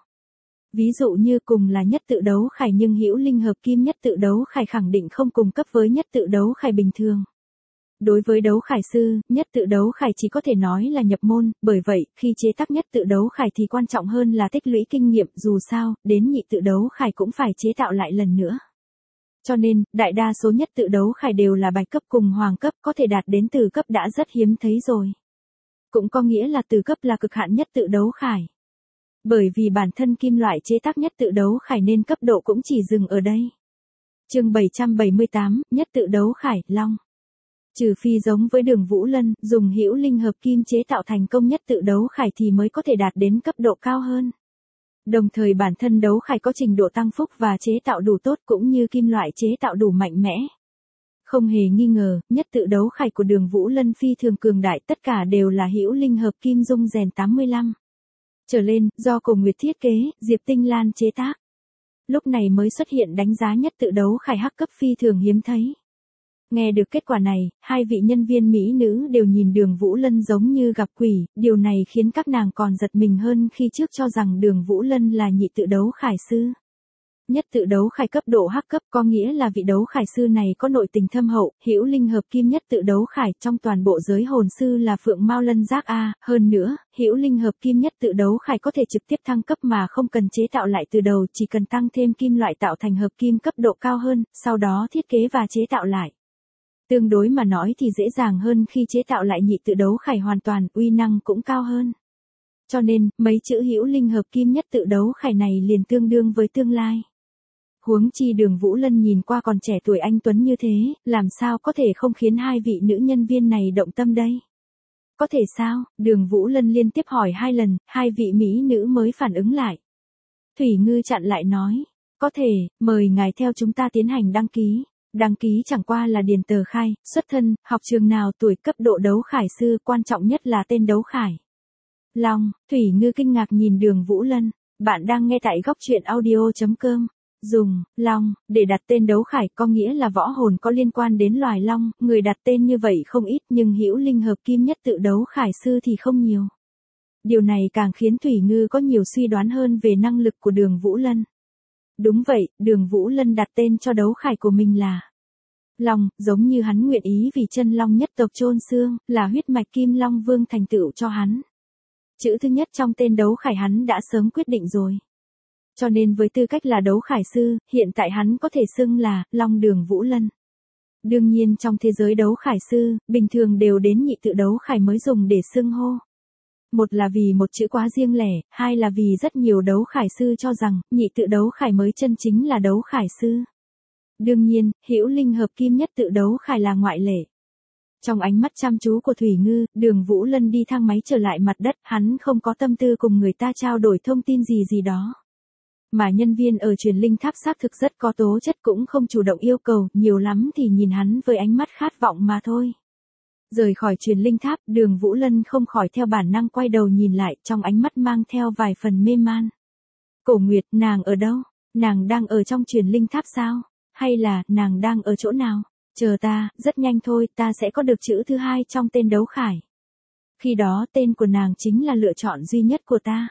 Ví dụ như cùng là nhất tự đấu khải nhưng Hữu Linh hợp kim nhất tự đấu khải khẳng định không cùng cấp với nhất tự đấu khải bình thường. Đối với đấu khải sư, nhất tự đấu khải chỉ có thể nói là nhập môn, bởi vậy, khi chế tác nhất tự đấu khải thì quan trọng hơn là tích lũy kinh nghiệm, dù sao, đến nhị tự đấu khải cũng phải chế tạo lại lần nữa. Cho nên, đại đa số nhất tự đấu khải đều là bạch cấp cùng hoàng cấp, có thể đạt đến từ cấp đã rất hiếm thấy rồi. Cũng có nghĩa là từ cấp là cực hạn nhất tự đấu khải. Bởi vì bản thân kim loại chế tác nhất tự đấu khải nên cấp độ cũng chỉ dừng ở đây. Chương 778, nhất tự đấu khải, long. Trừ phi giống với Đường Vũ Lân, dùng Hữu Linh hợp kim chế tạo thành công nhất tự đấu khải thì mới có thể đạt đến cấp độ cao hơn. Đồng thời bản thân đấu khải có trình độ tăng phúc và chế tạo đủ tốt cũng như kim loại chế tạo đủ mạnh mẽ. Không hề nghi ngờ, nhất tự đấu khải của Đường Vũ Lân phi thường cường đại, tất cả đều là Hữu Linh hợp kim dung rèn 85. Trở lên, do Cổ Nguyệt thiết kế, Diệp Tinh Lan chế tác. Lúc này mới xuất hiện đánh giá nhất tự đấu khải hắc cấp phi thường hiếm thấy. Nghe được kết quả này, hai vị nhân viên mỹ nữ đều nhìn Đường Vũ Lân giống như gặp quỷ, điều này khiến các nàng còn giật mình hơn khi trước cho rằng Đường Vũ Lân là nhị tự đấu khải sư. Nhất tự đấu khải cấp độ hắc cấp có nghĩa là vị đấu khải sư này có nội tình thâm hậu, Hữu Linh hợp kim nhất tự đấu khải trong toàn bộ giới hồn sư là Phượng Mao Lân Giác A, hơn nữa, Hữu Linh hợp kim nhất tự đấu khải có thể trực tiếp thăng cấp mà không cần chế tạo lại từ đầu, chỉ cần tăng thêm kim loại tạo thành hợp kim cấp độ cao hơn, sau đó thiết kế và chế tạo lại. Tương đối mà nói thì dễ dàng hơn khi chế tạo lại nhị tự đấu khải hoàn toàn, uy năng cũng cao hơn. Cho nên, mấy chữ Hữu Linh hợp kim nhất tự đấu khải này liền tương đương với tương lai. Huống chi Đường Vũ Lân nhìn qua còn trẻ tuổi anh tuấn như thế, làm sao có thể không khiến hai vị nữ nhân viên này động tâm đây? Có thể sao? Đường Vũ Lân liên tiếp hỏi 2 lần, hai vị mỹ nữ mới phản ứng lại. Thủy Ngư chặn lại nói, có thể, mời ngài theo chúng ta tiến hành đăng ký. Đăng ký chẳng qua là điền tờ khai, xuất thân, học trường nào, tuổi, cấp độ đấu khải sư, quan trọng nhất là tên đấu khải. Long, Thủy Ngư kinh ngạc nhìn Đường Vũ Lân, bạn đang nghe tại góc truyện audio.com. Dùng, long, để đặt tên đấu khải có nghĩa là võ hồn có liên quan đến loài long, người đặt tên như vậy không ít nhưng Hữu Linh hợp kim nhất tự đấu khải sư thì không nhiều. Điều này càng khiến Thủy Ngư có nhiều suy đoán hơn về năng lực của Đường Vũ Lân. Đúng vậy, Đường Vũ Lân đặt tên cho đấu khải của mình là Long, giống như hắn nguyện ý vì chân long nhất tộc chôn xương, là huyết mạch Kim Long Vương thành tựu cho hắn. Chữ thứ nhất trong tên đấu khải hắn đã sớm quyết định rồi. Cho nên với tư cách là đấu khải sư, hiện tại hắn có thể xưng là Long Đường Vũ Lân. Đương nhiên trong thế giới đấu khải sư, bình thường đều đến nhị tự đấu khải mới dùng để xưng hô. Một là vì một chữ quá riêng lẻ, hai là vì rất nhiều đấu khải sư cho rằng, nhị tự đấu khải mới chân chính là đấu khải sư. Đương nhiên, Hữu Linh hợp kim nhất tự đấu khải là ngoại lệ. Trong ánh mắt chăm chú của Thủy Ngư, Đường Vũ Lân đi thang máy trở lại mặt đất, hắn không có tâm tư cùng người ta trao đổi thông tin gì đó. Mà nhân viên ở truyền linh tháp xác thực rất có tố chất cũng không chủ động yêu cầu, nhiều lắm thì nhìn hắn với ánh mắt khát vọng mà thôi. Rời khỏi truyền linh tháp, Đường Vũ Lân không khỏi theo bản năng quay đầu nhìn lại, trong ánh mắt mang theo vài phần mê man. Cổ Nguyệt, nàng ở đâu? Nàng đang ở trong truyền linh tháp sao? Hay là, nàng đang ở chỗ nào? Chờ ta, rất nhanh thôi, ta sẽ có được chữ thứ 2 trong tên đấu khải. Khi đó tên của nàng chính là lựa chọn duy nhất của ta.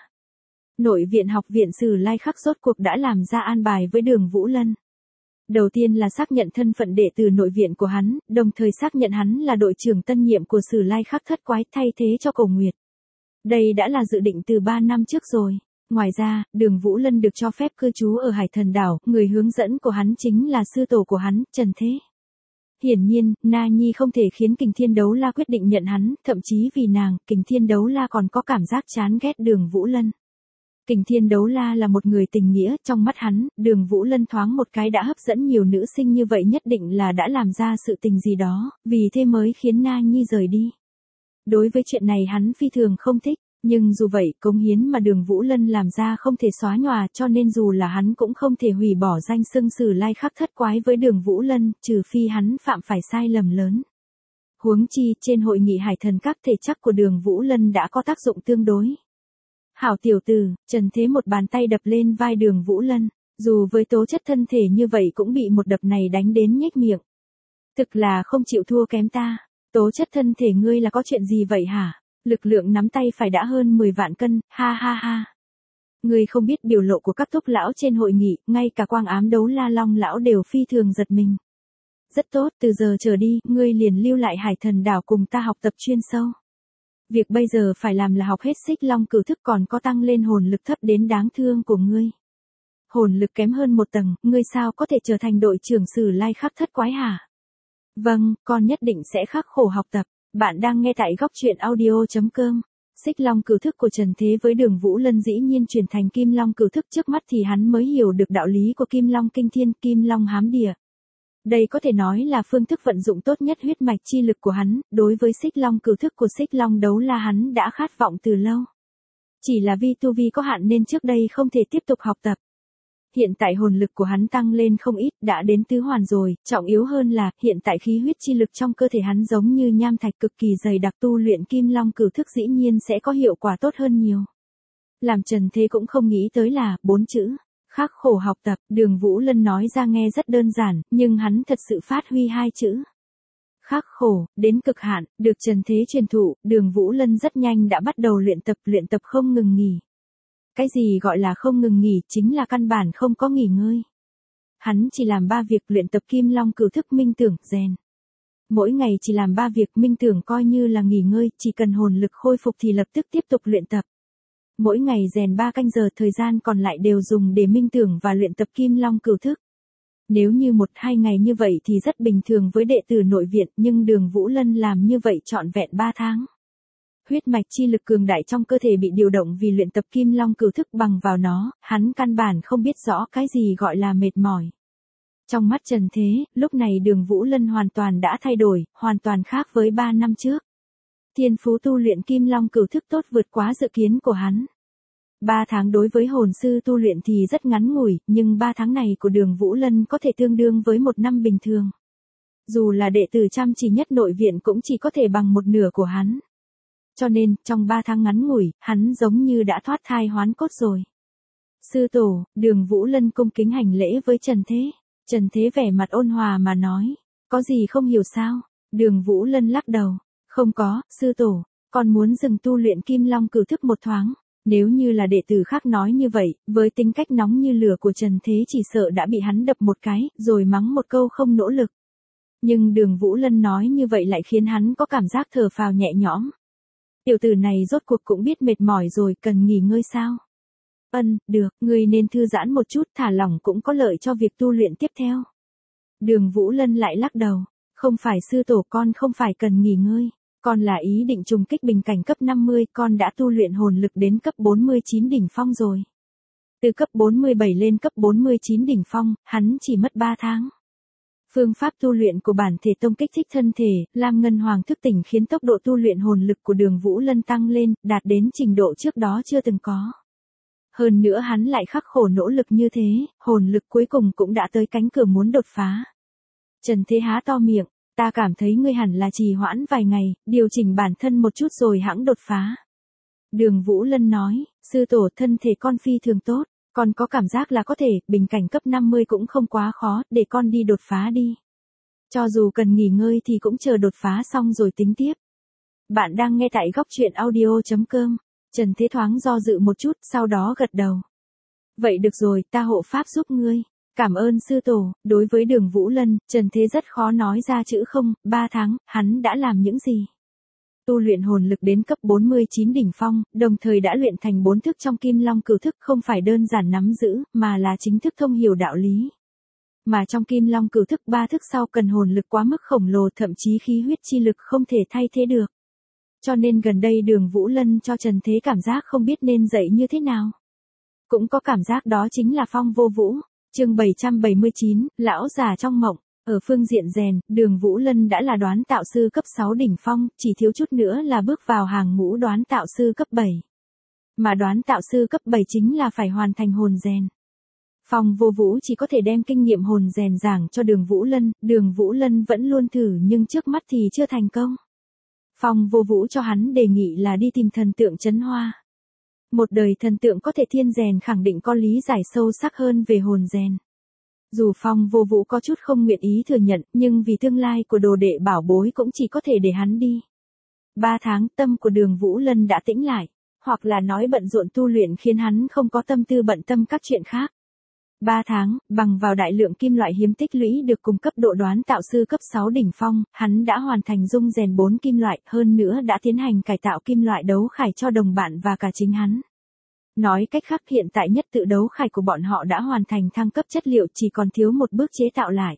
Nội viện học viện Sử Lai Khắc rốt cuộc đã làm ra an bài với Đường Vũ Lân. Đầu tiên là xác nhận thân phận đệ tử nội viện của hắn, đồng thời xác nhận hắn là đội trưởng tân nhiệm của Sử Lai Khắc thất quái thay thế cho Cổ Nguyệt. Đây đã là dự định từ 3 năm trước rồi. Ngoài ra, Đường Vũ Lân được cho phép cư trú ở Hải Thần Đảo, người hướng dẫn của hắn chính là sư tổ của hắn, Trần Thế. Hiển nhiên, Na Nhi không thể khiến Kình Thiên Đấu La quyết định nhận hắn, thậm chí vì nàng, Kình Thiên Đấu La còn có cảm giác chán ghét Đường Vũ Lân. Kình Thiên Đấu La là một người tình nghĩa, trong mắt hắn, Đường Vũ Lân thoáng một cái đã hấp dẫn nhiều nữ sinh như vậy nhất định là đã làm ra sự tình gì đó, vì thế mới khiến Na Nhi rời đi. Đối với chuyện này hắn phi thường không thích, nhưng dù vậy, cống hiến mà Đường Vũ Lân làm ra không thể xóa nhòa, cho nên dù là hắn cũng không thể hủy bỏ danh xưng Sử Lai Khắc Thất Quái với Đường Vũ Lân, trừ phi hắn phạm phải sai lầm lớn. Huống chi, trên hội nghị Hải Thần Các thể chắc của Đường Vũ Lân đã có tác dụng tương đối. Hảo tiểu tử, Trần Thế một bàn tay đập lên vai Đường Vũ Lân, dù với tố chất thân thể như vậy cũng bị một đập này đánh đến nhếch miệng. Thực là không chịu thua kém ta, tố chất thân thể ngươi là có chuyện gì vậy hả? Lực lượng nắm tay phải đã hơn 10 vạn cân, ha ha ha. Ngươi không biết biểu lộ của các thúc lão trên hội nghị, ngay cả Quang Ám Đấu La Long lão đều phi thường giật mình. Rất tốt, từ giờ trở đi, ngươi liền lưu lại Hải Thần Đảo cùng ta học tập chuyên sâu. Việc bây giờ phải làm là học hết Xích Long cửu thức còn có tăng lên hồn lực thấp đến đáng thương của ngươi. Hồn lực kém hơn một tầng, ngươi sao có thể trở thành đội trưởng Sử Lai Khắc Thất Quái hả? Vâng, con nhất định sẽ khắc khổ học tập. Bạn đang nghe tại góc truyện audio.com. Xích Long cửu thức của Trần Thế với Đường Vũ Lân dĩ nhiên chuyển thành Kim Long cửu thức, trước mắt thì hắn mới hiểu được đạo lý của Kim Long kinh thiên, Kim Long hám địa. Đây có thể nói là phương thức vận dụng tốt nhất huyết mạch chi lực của hắn, đối với Xích Long cửu thức của Xích Long Đấu La hắn đã khát vọng từ lâu. Chỉ là vì tu vi có hạn nên trước đây không thể tiếp tục học tập. Hiện tại hồn lực của hắn tăng lên không ít, đã đến tứ hoàn rồi, trọng yếu hơn là, hiện tại khí huyết chi lực trong cơ thể hắn giống như nham thạch cực kỳ dày đặc, tu luyện Kim Long cửu thức dĩ nhiên sẽ có hiệu quả tốt hơn nhiều. Làm Trần Thế cũng không nghĩ tới là, 4 chữ, khắc khổ học tập, Đường Vũ Lân nói ra nghe rất đơn giản, nhưng hắn thật sự phát huy 2 chữ. Khắc khổ, đến cực hạn, được Trần Thế truyền thụ, Đường Vũ Lân rất nhanh đã bắt đầu luyện tập không ngừng nghỉ. Cái gì gọi là không ngừng nghỉ, chính là căn bản không có nghỉ ngơi. Hắn chỉ làm 3 việc: luyện tập Kim Long cửu thức, minh tưởng, rèn. Mỗi ngày chỉ làm 3 việc, minh tưởng coi như là nghỉ ngơi, chỉ cần hồn lực khôi phục thì lập tức tiếp tục luyện tập. Mỗi ngày rèn 3 canh giờ, thời gian còn lại đều dùng để minh tưởng và luyện tập Kim Long cửu thức. Nếu như 1-2 ngày như vậy thì rất bình thường với đệ tử nội viện, nhưng Đường Vũ Lân làm như vậy trọn vẹn 3 tháng. Huyết mạch chi lực cường đại trong cơ thể bị điều động vì luyện tập Kim Long cửu thức, bằng vào nó, hắn căn bản không biết rõ cái gì gọi là mệt mỏi. Trong mắt Trần Thế, lúc này Đường Vũ Lân hoàn toàn đã thay đổi, hoàn toàn khác với 3 năm trước. Thiên phú tu luyện Kim Long cửu thức tốt vượt quá dự kiến của hắn. 3 tháng đối với hồn sư tu luyện thì rất ngắn ngủi, nhưng 3 tháng này của Đường Vũ Lân có thể tương đương với 1 năm bình thường. Dù là đệ tử chăm chỉ nhất nội viện cũng chỉ có thể bằng 1/2 của hắn. Cho nên, trong 3 tháng ngắn ngủi, hắn giống như đã thoát thai hoán cốt rồi. Sư tổ, Đường Vũ Lân cung kính hành lễ với Trần Thế. Trần Thế vẻ mặt ôn hòa mà nói, có gì không hiểu sao? Đường Vũ Lân lắc đầu, không có, sư tổ, con muốn dừng tu luyện Kim Long cửu thức một thoáng. Nếu như là đệ tử khác nói như vậy, với tính cách nóng như lửa của Trần Thế chỉ sợ đã bị hắn đập một cái, rồi mắng một câu không nỗ lực. Nhưng Đường Vũ Lân nói như vậy lại khiến hắn có cảm giác thở phào nhẹ nhõm. Tiểu tử này rốt cuộc cũng biết mệt mỏi rồi, cần nghỉ ngơi sao? Được, ngươi nên thư giãn một chút, thả lỏng cũng có lợi cho việc tu luyện tiếp theo. Đường Vũ Lân lại lắc đầu, không phải sư tổ, con không phải cần nghỉ ngơi. Con là ý định trùng kích bình cảnh cấp 50, con đã tu luyện hồn lực đến cấp 49 đỉnh phong rồi. Từ cấp 47 lên cấp 49 đỉnh phong, hắn chỉ mất 3 tháng. Phương pháp tu luyện của bản thể tông kích thích thân thể, Lam Ngân Hoàng thức tỉnh khiến tốc độ tu luyện hồn lực của Đường Vũ Lân tăng lên, đạt đến trình độ trước đó chưa từng có. Hơn nữa hắn lại khắc khổ nỗ lực như thế, hồn lực cuối cùng cũng đã tới cánh cửa muốn đột phá. Trần Thế há to miệng, ta cảm thấy ngươi hẳn là trì hoãn vài ngày, điều chỉnh bản thân một chút rồi hẵng đột phá. Đường Vũ Lân nói, sư tổ, thân thể con phi thường tốt. Con có cảm giác là có thể, bình cảnh cấp 50 cũng không quá khó, để con đi đột phá đi. Cho dù cần nghỉ ngơi thì cũng chờ đột phá xong rồi tính tiếp. Bạn đang nghe tại góc truyện audio.com. Trần Thế thoáng do dự một chút, sau đó gật đầu. Vậy được rồi, ta hộ pháp giúp ngươi. Cảm ơn sư tổ. Đối với Đường Vũ Lân, Trần Thế rất khó nói ra chữ không. 3 tháng, hắn đã làm những gì? Tu luyện hồn lực đến cấp 49 đỉnh phong, đồng thời đã luyện thành 4 thức trong Kim Long cửu thức, không phải đơn giản nắm giữ, mà là chính thức thông hiểu đạo lý. Mà trong Kim Long Cửu thức 3 thức sau cần hồn lực quá mức khổng lồ, thậm chí khí huyết chi lực không thể thay thế được. Cho nên gần đây Đường Vũ Lân cho Trần Thế cảm giác không biết nên dạy như thế nào. Cũng có cảm giác đó chính là Phong Vô Vũ. Chương 779, lão già trong mộng. Ở phương diện rèn, Đường Vũ Lân đã là đoán tạo sư cấp 6 đỉnh phong, chỉ thiếu chút nữa là bước vào hàng ngũ đoán tạo sư cấp 7. Mà đoán tạo sư cấp 7 chính là phải hoàn thành hồn rèn. Phong Vô Vũ chỉ có thể đem kinh nghiệm hồn rèn giảng cho Đường Vũ Lân vẫn luôn thử nhưng trước mắt thì chưa thành công. Phong Vô Vũ cho hắn đề nghị là đi tìm thần tượng Trấn Hoa. Một đời thần tượng có thể thiên rèn khẳng định có lý giải sâu sắc hơn về hồn rèn. Dù Phong Vô Vũ có chút không nguyện ý thừa nhận, nhưng vì tương lai của đồ đệ bảo bối cũng chỉ có thể để hắn đi. 3 tháng tâm của Đường Vũ Lân đã tĩnh lại, hoặc là nói bận rộn tu luyện khiến hắn không có tâm tư bận tâm các chuyện khác. 3 tháng, bằng vào đại lượng kim loại hiếm tích lũy được cùng cấp độ đoán tạo sư cấp 6 đỉnh phong, hắn đã hoàn thành dung rèn 4 kim loại, hơn nữa đã tiến hành cải tạo kim loại đấu khải cho đồng bạn và cả chính hắn. Nói cách khác hiện tại nhất tự đấu khải của bọn họ đã hoàn thành thăng cấp chất liệu, chỉ còn thiếu một bước chế tạo lại.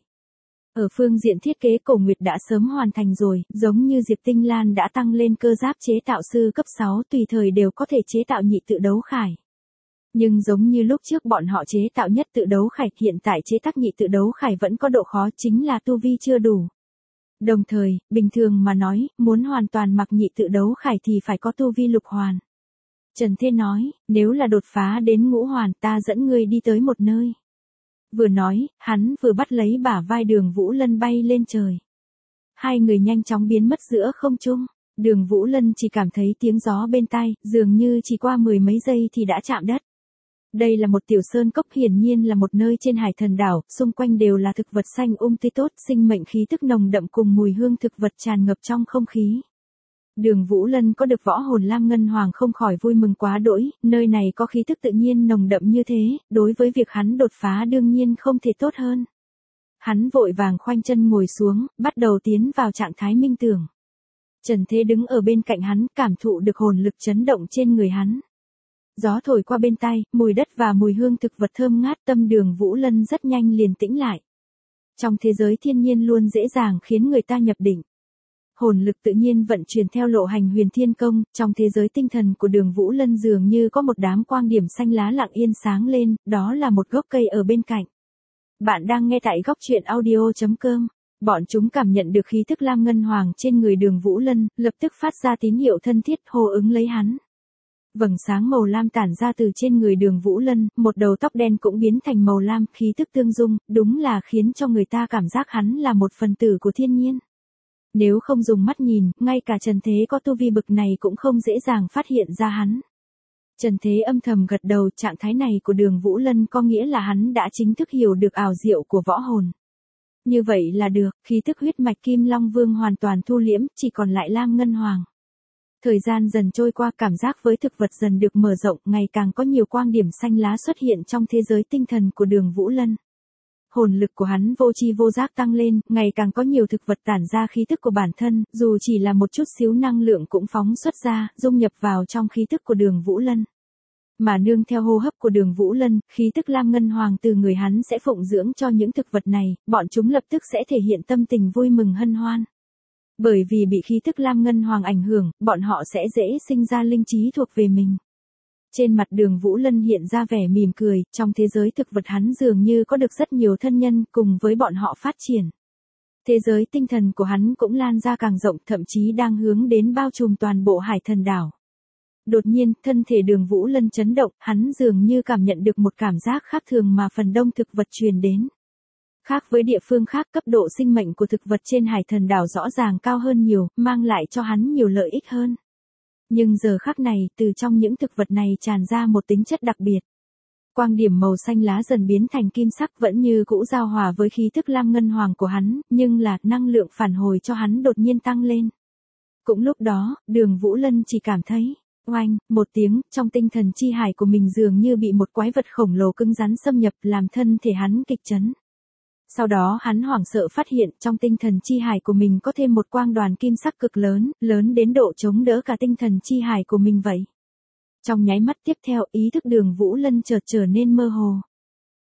Ở phương diện thiết kế Cổ Nguyệt đã sớm hoàn thành rồi, giống như Diệp Tinh Lan đã tăng lên cơ giáp chế tạo sư cấp 6 tùy thời đều có thể chế tạo nhị tự đấu khải. Nhưng giống như lúc trước bọn họ chế tạo nhất tự đấu khải, hiện tại chế tác nhị tự đấu khải vẫn có độ khó, chính là tu vi chưa đủ. Đồng thời, bình thường mà nói, muốn hoàn toàn mặc nhị tự đấu khải thì phải có tu vi lục hoàn. Trần Thế nói, nếu là đột phá đến ngũ hoàn ta dẫn ngươi đi tới một nơi. Vừa nói, hắn vừa bắt lấy bả vai Đường Vũ Lân bay lên trời. Hai người nhanh chóng biến mất giữa không trung. Đường Vũ Lân chỉ cảm thấy tiếng gió bên tai, dường như chỉ qua 10 mấy giây thì đã chạm đất. Đây là một tiểu sơn cốc, hiển nhiên là một nơi trên Hải Thần đảo, xung quanh đều là thực vật xanh tươi tốt, sinh mệnh khí tức nồng đậm cùng mùi hương thực vật tràn ngập trong không khí. Đường Vũ Lân có được võ hồn Lam Ngân Hoàng không khỏi vui mừng quá đỗi, nơi này có khí tức tự nhiên nồng đậm như thế, đối với việc hắn đột phá đương nhiên không thể tốt hơn. Hắn vội vàng khoanh chân ngồi xuống, bắt đầu tiến vào trạng thái minh tưởng. Trần Thế đứng ở bên cạnh hắn, cảm thụ được hồn lực chấn động trên người hắn. Gió thổi qua bên tai, mùi đất và mùi hương thực vật thơm ngát, tâm Đường Vũ Lân rất nhanh liền tĩnh lại. Trong thế giới thiên nhiên luôn dễ dàng khiến người ta nhập định. Hồn lực tự nhiên vận chuyển theo lộ hành huyền thiên công, trong thế giới tinh thần của Đường Vũ Lân dường như có một đám quang điểm xanh lá lặng yên sáng lên, đó là một gốc cây ở bên cạnh. Bạn đang nghe tại góc truyện audio.com. Bọn chúng cảm nhận được khí tức Lam Ngân Hoàng trên người Đường Vũ Lân, lập tức phát ra tín hiệu thân thiết hô ứng lấy hắn. Vầng sáng màu lam tản ra từ trên người Đường Vũ Lân, một đầu tóc đen cũng biến thành màu lam, khí tức tương dung, đúng là khiến cho người ta cảm giác hắn là một phần tử của thiên nhiên. Nếu không dùng mắt nhìn, ngay cả Trần Thế có tu vi bực này cũng không dễ dàng phát hiện ra hắn. Trần Thế âm thầm gật đầu, trạng thái này của Đường Vũ Lân có nghĩa là hắn đã chính thức hiểu được ảo diệu của võ hồn. Như vậy là được, khí tức huyết mạch Kim Long Vương hoàn toàn thu liễm, chỉ còn lại Lam Ngân Hoàng. Thời gian dần trôi qua, cảm giác với thực vật dần được mở rộng, ngày càng có nhiều quang điểm xanh lá xuất hiện trong thế giới tinh thần của Đường Vũ Lân. Hồn lực của hắn vô tri vô giác tăng lên, ngày càng có nhiều thực vật tản ra khí tức của bản thân, dù chỉ là một chút xíu năng lượng cũng phóng xuất ra, dung nhập vào trong khí tức của Đường Vũ Lân. Mà nương theo hô hấp của Đường Vũ Lân, khí tức Lam Ngân Hoàng từ người hắn sẽ phụng dưỡng cho những thực vật này, bọn chúng lập tức sẽ thể hiện tâm tình vui mừng hân hoan. Bởi vì bị khí tức Lam Ngân Hoàng ảnh hưởng, bọn họ sẽ dễ sinh ra linh trí thuộc về mình. Trên mặt Đường Vũ Lân hiện ra vẻ mỉm cười, trong thế giới thực vật hắn dường như có được rất nhiều thân nhân cùng với bọn họ phát triển. Thế giới tinh thần của hắn cũng lan ra càng rộng, thậm chí đang hướng đến bao trùm toàn bộ Hải Thần đảo. Đột nhiên, thân thể Đường Vũ Lân chấn động, hắn dường như cảm nhận được một cảm giác khác thường mà phần đông thực vật truyền đến. Khác với địa phương khác, cấp độ sinh mệnh của thực vật trên Hải Thần đảo rõ ràng cao hơn nhiều, mang lại cho hắn nhiều lợi ích hơn. Nhưng giờ khắc này, từ trong những thực vật này tràn ra một tính chất đặc biệt. Quang điểm màu xanh lá dần biến thành kim sắc, vẫn như cũ giao hòa với khí tức Lam Ngân Hoàng của hắn, nhưng là năng lượng phản hồi cho hắn đột nhiên tăng lên. Cũng lúc đó, Đường Vũ Lân chỉ cảm thấy, oanh, một tiếng, trong tinh thần chi hải của mình dường như bị một quái vật khổng lồ cứng rắn xâm nhập, làm thân thể hắn kịch chấn. Sau đó hắn hoảng sợ phát hiện trong tinh thần chi hải của mình có thêm một quang đoàn kim sắc cực lớn, lớn đến độ chống đỡ cả tinh thần chi hải của mình vậy. Trong nháy mắt tiếp theo, ý thức Đường Vũ Lân chợt trở nên mơ hồ.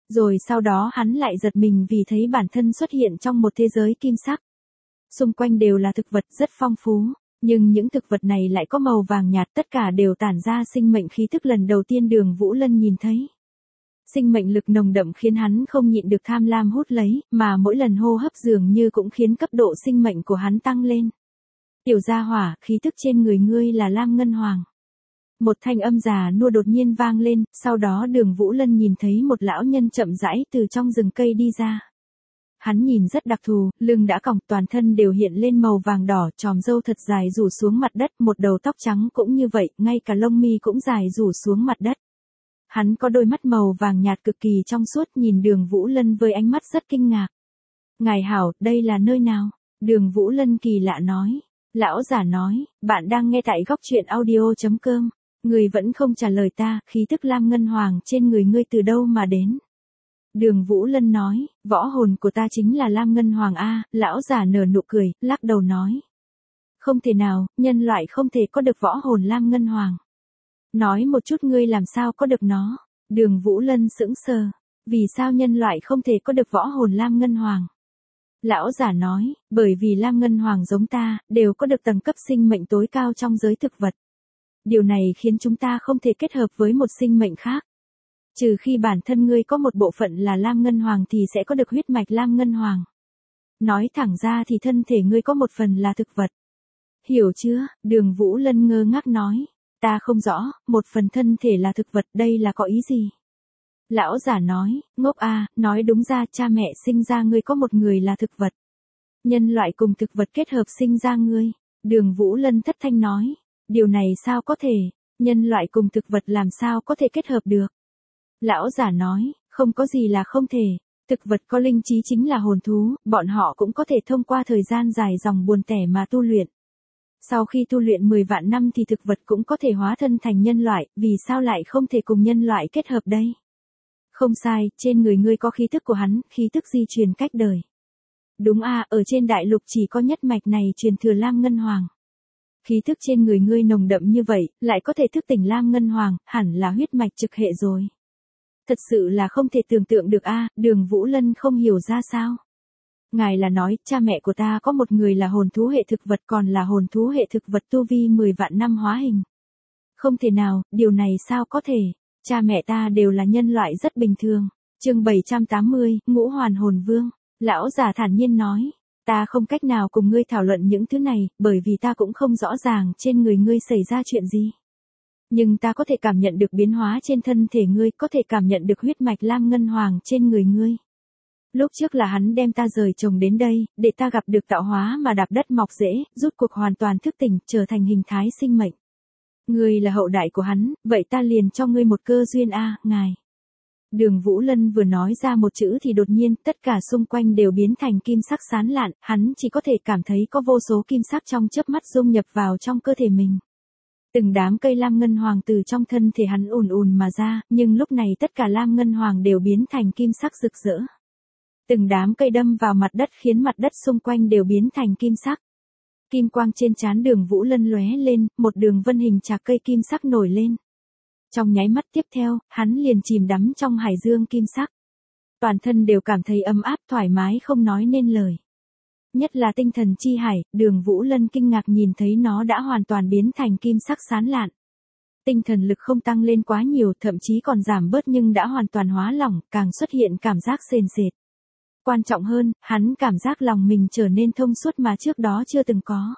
Rồi sau đó hắn lại giật mình vì thấy bản thân xuất hiện trong một thế giới kim sắc. Xung quanh đều là thực vật rất phong phú, nhưng những thực vật này lại có màu vàng nhạt, tất cả đều tản ra sinh mệnh khí tức lần đầu tiên Đường Vũ Lân nhìn thấy. Sinh mệnh lực nồng đậm khiến hắn không nhịn được tham lam hút lấy, mà mỗi lần hô hấp dường như cũng khiến cấp độ sinh mệnh của hắn tăng lên. Tiểu gia hỏa, khí tức trên người ngươi là Lam Ngân Hoàng. Một thanh âm già nua đột nhiên vang lên, sau đó Đường Vũ Lân nhìn thấy một lão nhân chậm rãi từ trong rừng cây đi ra. Hắn nhìn rất đặc thù, lưng đã còng, toàn thân đều hiện lên màu vàng đỏ, chòm râu thật dài rủ xuống mặt đất, một đầu tóc trắng cũng như vậy, ngay cả lông mi cũng dài rủ xuống mặt đất. Hắn có đôi mắt màu vàng nhạt cực kỳ trong suốt, nhìn Đường Vũ Lân với ánh mắt rất kinh ngạc. Ngài hảo, đây là nơi nào? Đường Vũ Lân kỳ lạ nói. Lão giả nói, bạn đang nghe tại góc truyện audio.com. Người vẫn không trả lời ta, khí tức Lam Ngân Hoàng trên người ngươi từ đâu mà đến? Đường Vũ Lân nói, võ hồn của ta chính là Lam Ngân Hoàng A. Lão giả nở nụ cười, lắc đầu nói. Không thể nào, nhân loại không thể có được võ hồn Lam Ngân Hoàng. Nói một chút ngươi làm sao có được nó? Đường Vũ Lân sững sờ. Vì sao nhân loại không thể có được võ hồn Lam Ngân Hoàng? Lão giả nói, bởi vì Lam Ngân Hoàng giống ta, đều có được tầng cấp sinh mệnh tối cao trong giới thực vật. Điều này khiến chúng ta không thể kết hợp với một sinh mệnh khác. Trừ khi bản thân ngươi có một bộ phận là Lam Ngân Hoàng thì sẽ có được huyết mạch Lam Ngân Hoàng. Nói thẳng ra thì thân thể ngươi có một phần là thực vật. Hiểu chưa? Đường Vũ Lân ngơ ngác nói. Ta không rõ, một phần thân thể là thực vật, đây là có ý gì? Lão giả nói, ngốc a, nói đúng ra cha mẹ sinh ra ngươi có một người là thực vật. Nhân loại cùng thực vật kết hợp sinh ra ngươi. Đường Vũ Lân thất thanh nói, điều này sao có thể, nhân loại cùng thực vật làm sao có thể kết hợp được? Lão giả nói, không có gì là không thể, thực vật có linh trí chính là hồn thú, bọn họ cũng có thể thông qua thời gian dài dòng buồn tẻ mà tu luyện. Sau khi tu luyện 10 vạn năm thì thực vật cũng có thể hóa thân thành nhân loại, vì sao lại không thể cùng nhân loại kết hợp đây? Không sai, trên người ngươi có khí tức của hắn, khí tức di truyền cách đời. Đúng a, ở trên đại lục chỉ có nhất mạch này truyền thừa Lam Ngân Hoàng. Khí tức trên người ngươi nồng đậm như vậy, lại có thể thức tỉnh Lam Ngân Hoàng, hẳn là huyết mạch trực hệ rồi. Thật sự là không thể tưởng tượng được a. Đường Vũ Lân không hiểu ra sao. Ngài là nói, cha mẹ của ta có một người là hồn thú hệ thực vật, còn là hồn thú hệ thực vật tu vi 10 vạn năm hóa hình. Không thể nào, điều này sao có thể? Cha mẹ ta đều là nhân loại rất bình thường. Chương 780, Ngũ Hoàn Hồn Vương. Lão già thản nhiên nói, ta không cách nào cùng ngươi thảo luận những thứ này, bởi vì ta cũng không rõ ràng trên người ngươi xảy ra chuyện gì. Nhưng ta có thể cảm nhận được biến hóa trên thân thể ngươi, có thể cảm nhận được huyết mạch Lam Ngân Hoàng trên người ngươi. Lúc trước là hắn đem ta rời chồng đến đây, để ta gặp được tạo hóa mà đạp đất mọc rễ, rút cuộc hoàn toàn thức tỉnh, trở thành hình thái sinh mệnh. Ngươi là hậu đại của hắn, vậy ta liền cho ngươi một cơ duyên a, ngài. Đường Vũ Lân vừa nói ra một chữ thì đột nhiên tất cả xung quanh đều biến thành kim sắc sáng lạn, hắn chỉ có thể cảm thấy có vô số kim sắc trong chớp mắt dung nhập vào trong cơ thể mình. Từng đám cây Lam Ngân Hoàng từ trong thân thể hắn ùn ùn mà ra, nhưng lúc này tất cả Lam Ngân Hoàng đều biến thành kim sắc rực rỡ. Từng đám cây đâm vào mặt đất khiến mặt đất xung quanh đều biến thành kim sắc. Kim quang trên trán Đường Vũ Lân lóe lên, một đường vân hình trạc cây kim sắc nổi lên. Trong nháy mắt tiếp theo, hắn liền chìm đắm trong hải dương kim sắc. Toàn thân đều cảm thấy ấm áp thoải mái không nói nên lời. Nhất là tinh thần chi hải, Đường Vũ Lân kinh ngạc nhìn thấy nó đã hoàn toàn biến thành kim sắc sáng lạn. Tinh thần lực không tăng lên quá nhiều, thậm chí còn giảm bớt nhưng đã hoàn toàn hóa lỏng, càng xuất hiện cảm giác sền sệt. Quan trọng hơn, hắn cảm giác lòng mình trở nên thông suốt mà trước đó chưa từng có.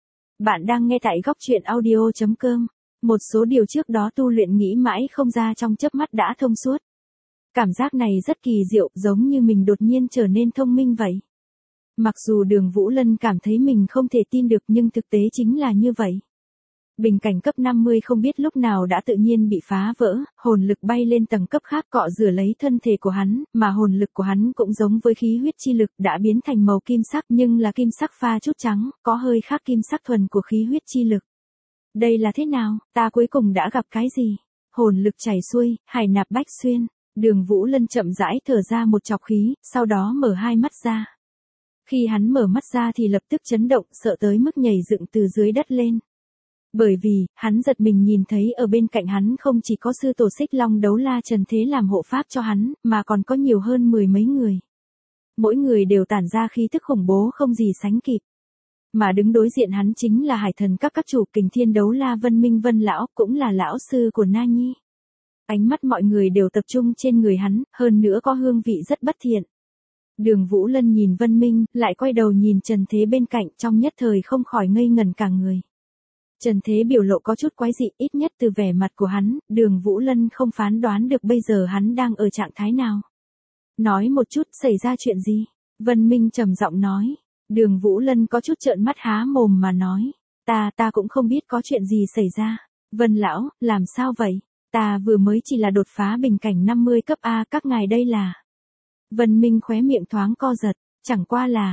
Bạn đang nghe tại góc truyện audio.com. Một số điều trước đó tu luyện nghĩ mãi không ra trong chớp mắt đã thông suốt. Cảm giác này rất kỳ diệu, giống như mình đột nhiên trở nên thông minh vậy. Mặc dù Đường Vũ Lân cảm thấy mình không thể tin được nhưng thực tế chính là như vậy. Bình cảnh cấp 50 không biết lúc nào đã tự nhiên bị phá vỡ, hồn lực bay lên tầng cấp khác cọ rửa lấy thân thể của hắn, mà hồn lực của hắn cũng giống với khí huyết chi lực đã biến thành màu kim sắc nhưng là kim sắc pha chút trắng, có hơi khác kim sắc thuần của khí huyết chi lực. Đây là thế nào, ta cuối cùng đã gặp cái gì? Hồn lực chảy xuôi, hải nạp bách xuyên, Đường Vũ Lân chậm rãi thở ra một trọc khí, sau đó mở hai mắt ra. Khi hắn mở mắt ra thì lập tức chấn động, sợ tới mức nhảy dựng từ dưới đất lên. Bởi vì, hắn giật mình nhìn thấy ở bên cạnh hắn không chỉ có sư tổ Xích Long Đấu La Trần Thế làm hộ pháp cho hắn, mà còn có nhiều hơn 10 mấy người. Mỗi người đều tản ra khí tức khủng bố không gì sánh kịp. Mà đứng đối diện hắn chính là hải thần các chủ Kình Thiên Đấu La Vân Minh Vân Lão, cũng là lão sư của Na Nhi. Ánh mắt mọi người đều tập trung trên người hắn, hơn nữa có hương vị rất bất thiện. Đường Vũ Lân nhìn Vân Minh, lại quay đầu nhìn Trần Thế bên cạnh, trong nhất thời không khỏi ngây ngẩn cả người. Trần Thế biểu lộ có chút quái dị, ít nhất từ vẻ mặt của hắn, Đường Vũ Lân không phán đoán được bây giờ hắn đang ở trạng thái nào. Nói một chút, xảy ra chuyện gì? Vân Minh trầm giọng nói. Đường Vũ Lân có chút trợn mắt há mồm mà nói. Ta cũng không biết có chuyện gì xảy ra. Vân Lão, làm sao vậy? Ta vừa mới chỉ là đột phá bình cảnh 50 cấp A, các ngài đây là. Vân Minh khóe miệng thoáng co giật, chẳng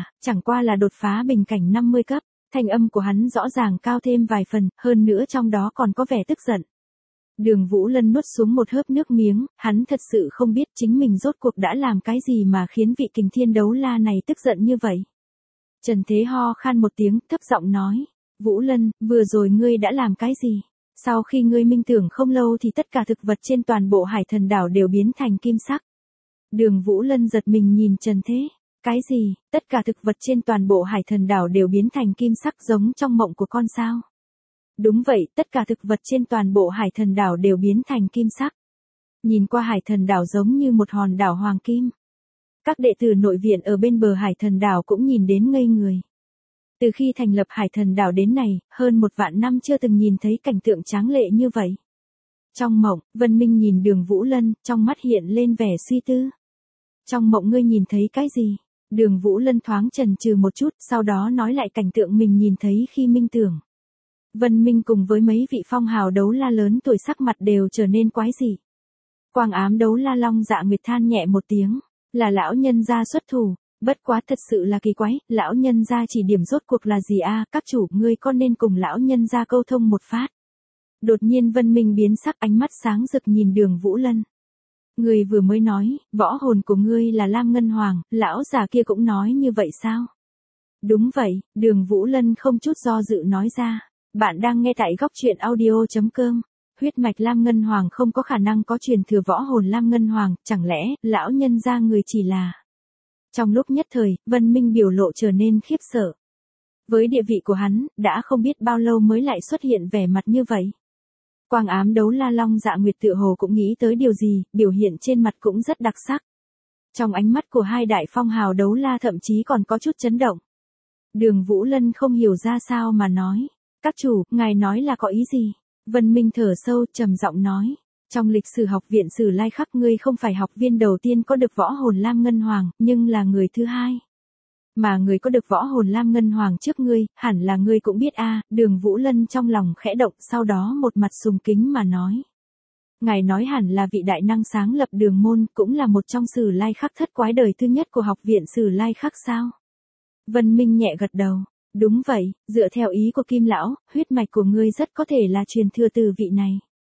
qua là đột phá bình cảnh 50 cấp, thanh âm của hắn rõ ràng cao thêm vài phần, hơn nữa trong đó còn có vẻ tức giận. Đường Vũ Lân nuốt xuống một hớp nước miếng, hắn thật sự không biết chính mình rốt cuộc đã làm cái gì mà khiến vị Kình Thiên Đấu La này tức giận như vậy. Trần Thế ho khan một tiếng, thấp giọng nói, Vũ Lân, vừa rồi ngươi đã làm cái gì? Sau khi ngươi minh tưởng không lâu thì tất cả thực vật trên toàn bộ Hải Thần đảo đều biến thành kim sắc. Đường Vũ Lân giật mình nhìn Trần Thế. Cái gì, tất cả thực vật trên toàn bộ Hải Thần đảo đều biến thành kim sắc giống trong mộng của con sao? Đúng vậy, tất cả thực vật trên toàn bộ Hải Thần đảo đều biến thành kim sắc. Nhìn qua Hải Thần đảo giống như một hòn đảo hoàng kim. Các đệ tử nội viện ở bên bờ Hải Thần đảo cũng nhìn đến ngây người. Từ khi thành lập Hải Thần đảo đến nay, hơn 1 vạn năm chưa từng nhìn thấy cảnh tượng tráng lệ như vậy. Trong mộng, Vân Minh nhìn Đường Vũ Lân, trong mắt hiện lên vẻ suy tư. Trong mộng ngươi nhìn thấy cái gì? Đường Vũ Lân thoáng chần chừ một chút, sau đó nói lại cảnh tượng mình nhìn thấy khi minh tưởng. Vân Minh cùng với mấy vị phong hào đấu la lớn tuổi sắc mặt đều trở nên quái dị. Quang Ám Đấu La Long Dạ Nguyệt than nhẹ một tiếng, là lão nhân gia xuất thủ, bất quá thật sự là kỳ quái, lão nhân gia chỉ điểm rốt cuộc là gì a? Các chủ, ngươi có nên cùng lão nhân gia câu thông một phát? Đột nhiên Vân Minh biến sắc, ánh mắt sáng rực nhìn Đường Vũ Lân. Ngươi vừa mới nói, võ hồn của ngươi là Lam Ngân Hoàng, lão già kia cũng nói như vậy sao? Đúng vậy, Đường Vũ Lân không chút do dự nói ra. Bạn đang nghe tại góc truyện audio.com. Huyết mạch Lam Ngân Hoàng không có khả năng có truyền thừa võ hồn Lam Ngân Hoàng, chẳng lẽ, lão nhân gia người chỉ là... Trong lúc nhất thời, Vân Minh biểu lộ trở nên khiếp sợ. Với địa vị của hắn, đã không biết bao lâu mới lại xuất hiện vẻ mặt như vậy. Quang Ám Đấu La Long Dạ Nguyệt tựa hồ cũng nghĩ tới điều gì, biểu hiện trên mặt cũng rất đặc sắc. Trong ánh mắt của hai đại phong hào đấu la thậm chí còn có chút chấn động. Đường Vũ Lân không hiểu ra sao mà nói. Các chủ, ngài nói là có ý gì? Vân Minh thở sâu, trầm giọng nói. Trong lịch sử học viện Sử Lai Khắc ngươi không phải học viên đầu tiên có được võ hồn Lam Ngân Hoàng, nhưng là người thứ hai. Mà người có được võ hồn Lam Ngân Hoàng trước ngươi, hẳn là ngươi cũng biết a. Đường Vũ Lân trong lòng khẽ động, sau đó một mặt sùng kính mà nói. Ngài nói hẳn là vị đại năng sáng lập Đường môn, cũng là một trong Sử Lai Khắc thất quái đời thứ nhất của học viện Sử Lai Khắc sao? Vân Minh nhẹ gật đầu. Đúng vậy, dựa theo ý của Kim Lão, huyết mạch của ngươi rất có thể là truyền thừa từ vị này.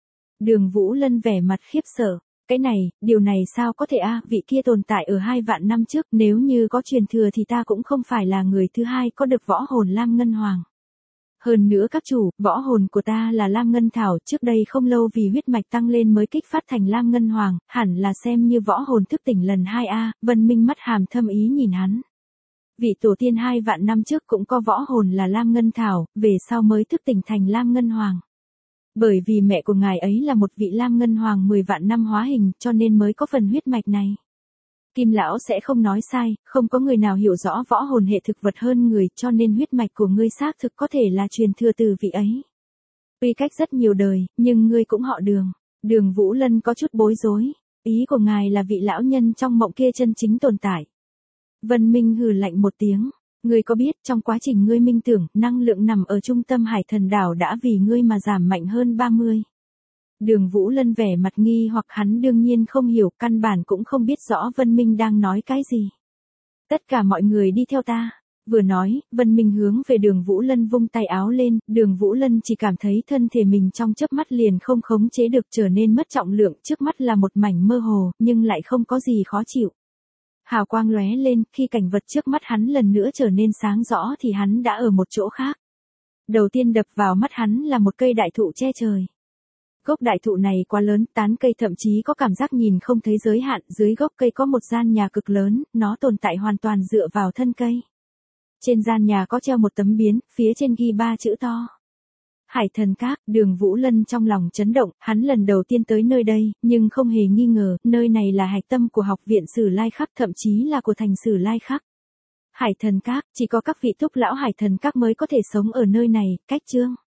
Đường Vũ Lân vẻ mặt khiếp sợ. Cái này, điều này sao có thể a? Vị kia tồn tại ở 2 vạn năm trước, nếu như có truyền thừa thì ta cũng không phải là người thứ hai có được võ hồn Lam Ngân Hoàng. Hơn nữa các chủ, võ hồn của ta là Lam Ngân Thảo, trước đây không lâu vì huyết mạch tăng lên mới kích phát thành Lam Ngân Hoàng, hẳn là xem như võ hồn thức tỉnh lần 2A. Vân Minh mắt hàm thâm ý nhìn hắn. Vị tổ tiên 2 vạn năm trước cũng có võ hồn là Lam Ngân Thảo, về sau mới thức tỉnh thành Lam Ngân Hoàng. Bởi vì mẹ của ngài ấy là một vị Lam Ngân Hoàng 10 vạn năm hóa hình, cho nên mới có phần huyết mạch này. Kim Lão sẽ không nói sai, không có người nào hiểu rõ võ hồn hệ thực vật hơn người, cho nên huyết mạch của ngươi xác thực có thể là truyền thừa từ vị ấy. Tuy cách rất nhiều đời, nhưng ngươi cũng họ Đường. Đường Vũ Lân có chút bối rối. Ý của ngài là vị lão nhân trong mộng kia chân chính tồn tại. Vân Minh hừ lạnh một tiếng. Ngươi có biết trong quá trình ngươi minh tưởng, năng lượng nằm ở trung tâm Hải Thần đảo đã vì ngươi mà giảm mạnh hơn 30. Đường Vũ Lân vẻ mặt nghi hoặc hắn đương nhiên không hiểu, căn bản cũng không biết rõ Vân Minh đang nói cái gì. Tất cả mọi người đi theo ta. Vừa nói, Vân Minh hướng về Đường Vũ Lân vung tay áo lên, Đường Vũ Lân chỉ cảm thấy thân thể mình trong chớp mắt liền không khống chế được trở nên mất trọng lượng, trước mắt là một mảnh mơ hồ, nhưng lại không có gì khó chịu. Hào quang lóe lên, khi cảnh vật trước mắt hắn lần nữa trở nên sáng rõ thì hắn đã ở một chỗ khác. Đầu tiên đập vào mắt hắn là một cây đại thụ che trời. Gốc đại thụ này quá lớn, tán cây thậm chí có cảm giác nhìn không thấy giới hạn, dưới gốc cây có một gian nhà cực lớn, nó tồn tại hoàn toàn dựa vào thân cây. Trên gian nhà có treo một tấm biến, phía trên ghi 3 chữ to. Hải Thần Các. Đường Vũ Lân trong lòng chấn động, hắn lần đầu tiên tới nơi đây, nhưng không hề nghi ngờ, nơi này là hạch tâm của học viện Sử Lai Khắc, thậm chí là của thành Sử Lai Khắc. Hải Thần Các, chỉ có các vị thúc lão Hải Thần Các mới có thể sống ở nơi này, cách chương.